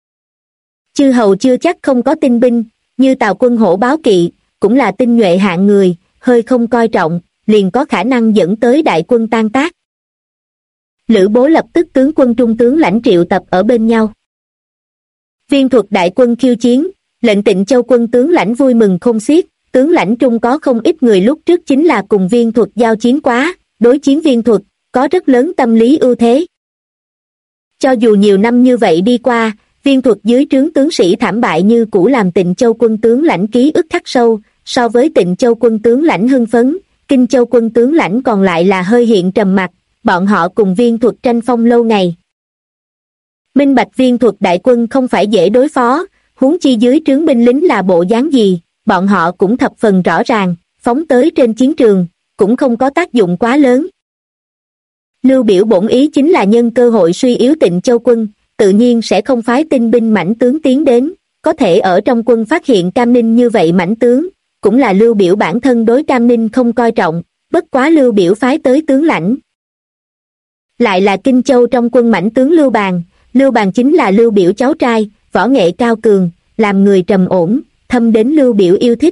Chư hầu chưa chắc không có tinh binh, như Tào quân Hổ Báo Kỵ, cũng là tinh nhuệ hạng người, hơi không coi trọng, liền có khả năng dẫn tới đại quân tan tác. Lữ Bố lập tức tướng quân trung tướng lãnh triệu tập ở bên nhau. Viên thuật đại quân khiêu chiến, lệnh Tịnh Châu quân tướng lãnh vui mừng không xiết, tướng lãnh trung có không ít người lúc trước chính là cùng viên thuật giao chiến quá, đối chiến viên thuật, có rất lớn tâm lý ưu thế. Cho dù nhiều năm như vậy đi qua, viên thuật dưới trướng tướng sĩ thảm bại như cũ làm Tịnh Châu quân tướng lãnh ký ức khắc sâu, so với Tịnh Châu quân tướng lãnh hưng phấn, Kinh Châu quân tướng lãnh còn lại là hơi hiện trầm mặc, bọn họ cùng viên thuật tranh phong lâu ngày. Minh bạch viên thuật đại quân không phải dễ đối phó, huống chi dưới trướng binh lính là bộ dáng gì, bọn họ cũng thập phần rõ ràng, phóng tới trên chiến trường, cũng không có tác dụng quá lớn. Lưu Biểu bổn ý chính là nhân cơ hội suy yếu Tịnh Châu quân, tự nhiên sẽ không phái tinh binh mãnh tướng tiến đến, có thể ở trong quân phát hiện Cam Ninh như vậy mãnh tướng, cũng là Lưu Biểu bản thân đối Cam Ninh không coi trọng, bất quá Lưu Biểu phái tới tướng lãnh. Lại là Kinh Châu trong quân mãnh tướng Lưu Bàn chính là Lưu Biểu cháu trai, võ nghệ cao cường, làm người trầm ổn, thâm đến Lưu Biểu yêu thích.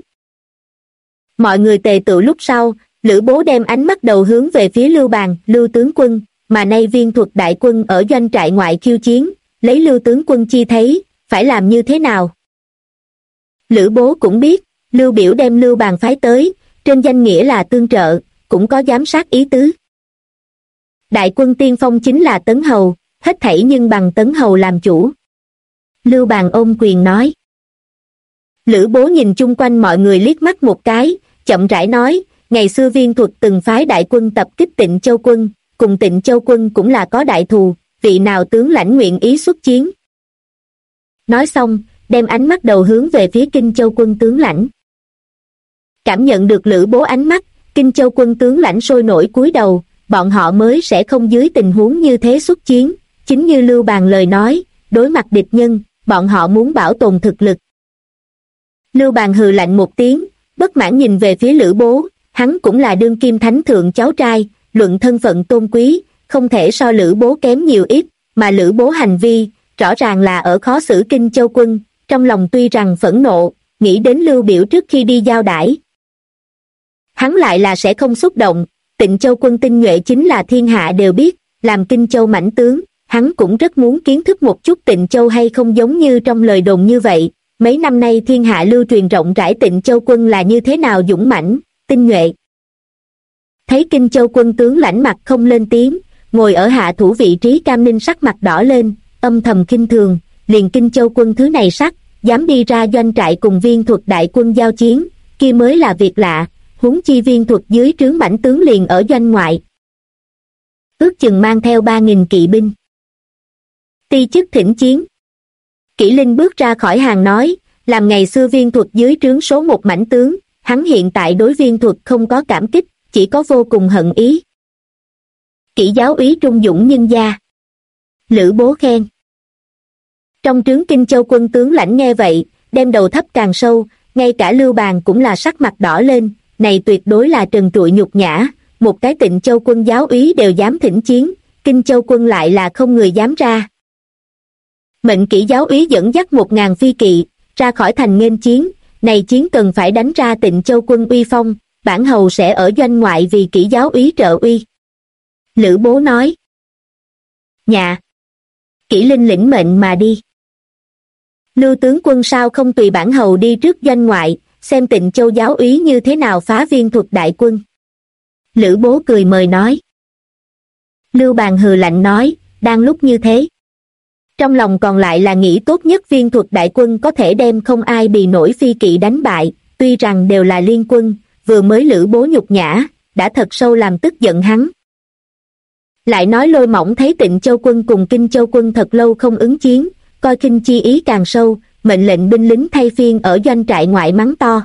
Mọi người tề tựu lúc sau, Lữ Bố đem ánh mắt đầu hướng về phía Lưu Bàn, Lưu tướng quân, mà nay viên thuật đại quân ở doanh trại ngoại khiêu chiến, lấy Lưu tướng quân chi thấy, phải làm như thế nào? Lữ Bố cũng biết, Lưu Biểu đem Lưu Bàn phái tới, trên danh nghĩa là tương trợ, cũng có giám sát ý tứ. Đại quân tiên phong chính là Tấn Hầu, hết thảy nhưng bằng Tấn Hầu làm chủ. Lưu Bàn ôm quyền nói. Lữ Bố nhìn chung quanh mọi người liếc mắt một cái, chậm rãi nói, ngày xưa viên thuật từng phái đại quân tập kích Tịnh Châu quân, cùng Tịnh Châu quân cũng là có đại thù, vị nào tướng lãnh nguyện ý xuất chiến. Nói xong, đem ánh mắt đầu hướng về phía Kinh Châu quân tướng lãnh. Cảm nhận được Lữ Bố ánh mắt, Kinh Châu quân tướng lãnh sôi nổi cúi đầu, bọn họ mới sẽ không dưới tình huống như thế xuất chiến, chính như Lưu Bàn lời nói, đối mặt địch nhân, bọn họ muốn bảo tồn thực lực. Lưu Bàn hừ lạnh một tiếng, bất mãn nhìn về phía Lữ Bố, hắn cũng là đương kim thánh thượng cháu trai, luận thân phận tôn quý, không thể so Lữ Bố kém nhiều ít, mà Lữ Bố hành vi, rõ ràng là ở khó xử Kinh Châu quân, trong lòng tuy rằng phẫn nộ, nghĩ đến Lưu Biểu trước khi đi giao đãi. Hắn lại là sẽ không xúc động, Tịnh Châu quân tinh nhuệ chính là thiên hạ đều biết, làm Kinh Châu mãnh tướng, hắn cũng rất muốn kiến thức một chút Tịnh Châu hay không giống như trong lời đồn như vậy. Mấy năm nay thiên hạ lưu truyền rộng rãi Tịnh Châu quân là như thế nào dũng mãnh, tinh nhuệ. Thấy Kinh Châu quân tướng lãnh mặt không lên tiếng, ngồi ở hạ thủ vị trí Cam Ninh sắc mặt đỏ lên, âm thầm khinh thường, liền Kinh Châu quân thứ này sắc, dám đi ra doanh trại cùng viên thuật đại quân giao chiến, kia mới là việc lạ, huống chi viên thuật dưới trướng mãnh tướng liền ở doanh ngoại. Ước chừng mang theo 3.000 kỵ binh. Ti chức thỉnh chiến. Kỷ Linh bước ra khỏi hàng nói, làm ngày xưa viên thuật dưới trướng số một mãnh tướng, hắn hiện tại đối viên thuật không có cảm kích, chỉ có vô cùng hận ý. Kỷ giáo úy trung dũng nhân gia. Lữ Bố khen. Trong trướng Kinh Châu quân tướng lãnh nghe vậy, đem đầu thấp càng sâu, ngay cả Lưu Bàng cũng là sắc mặt đỏ lên, này tuyệt đối là trần trụi nhục nhã, một cái Tịnh Châu quân giáo úy đều dám thỉnh chiến, Kinh Châu quân lại là không người dám ra. Mệnh Kỷ giáo úy dẫn dắt 1000 phi kỵ, ra khỏi thành nghênh chiến, này chiến cần phải đánh ra Tịnh Châu quân uy phong, bản hầu sẽ ở doanh ngoại vì Kỷ giáo úy trợ uy. Lữ Bố nói. Dạ. Kỷ Linh lĩnh mệnh mà đi. Lưu tướng quân sao không tùy bản hầu đi trước doanh ngoại, xem Tịnh Châu giáo úy như thế nào phá Viên Thuật đại quân. Lữ Bố cười mời nói. Lưu Bàng hừ lạnh nói, đang lúc như thế. Trong lòng còn lại là nghĩ tốt nhất Viên Thuật đại quân có thể đem không ai bì nổi phi kỵ đánh bại, tuy rằng đều là liên quân, vừa mới Lữ Bố nhục nhã, đã thật sâu làm tức giận hắn. Lại nói Lôi Mỏng thấy Tịnh Châu quân cùng Kinh Châu quân thật lâu không ứng chiến, coi khinh chi ý càng sâu, mệnh lệnh binh lính thay phiên ở doanh trại ngoại mắng to.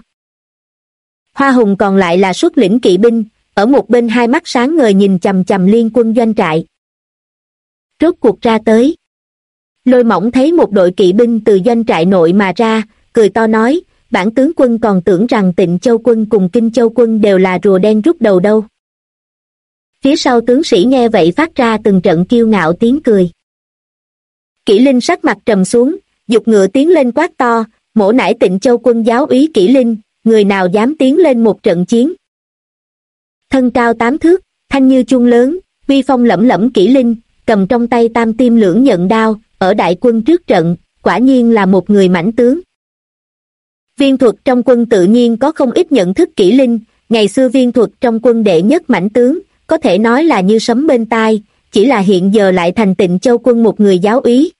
Hoa Hùng còn lại là xuất lĩnh kỵ binh, ở một bên hai mắt sáng ngời nhìn chằm chằm liên quân doanh trại. Rốt cuộc ra tới. Lôi Mỏng thấy một đội kỵ binh từ doanh trại nội mà ra, cười to nói, bản tướng quân còn tưởng rằng Tịnh Châu quân cùng Kinh Châu quân đều là rùa đen rút đầu đâu. Phía sau tướng sĩ nghe vậy phát ra từng trận kiêu ngạo tiếng cười. Kỷ Linh sắc mặt trầm xuống, giục ngựa tiến lên quát to, mổ nải Tịnh Châu quân giáo úy Kỷ Linh, người nào dám tiến lên một trận chiến. Thân cao 8 thước, thanh như chuông lớn, uy phong lẫm lẫm Kỷ Linh, cầm trong tay tam tiêm lưỡng nhận đao, ở đại quân trước trận, quả nhiên là một người mãnh tướng. Viên Thuật trong quân tự nhiên có không ít nhận thức Kỷ Linh, ngày xưa Viên Thuật trong quân đệ nhất mãnh tướng, có thể nói là như sấm bên tai, chỉ là hiện giờ lại thành Tịnh Châu quân một người giáo úy.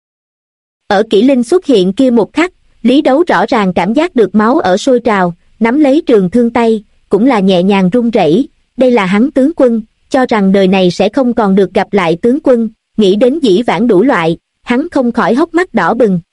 Ở Kỷ Linh xuất hiện kia một khắc, Lý Đấu rõ ràng cảm giác được máu ở sôi trào, nắm lấy trường thương tay, cũng là nhẹ nhàng run rẩy. Đây là hắn tướng quân, cho rằng đời này sẽ không còn được gặp lại tướng quân, nghĩ đến dĩ vãng đủ loại, hắn không khỏi hốc mắt đỏ bừng.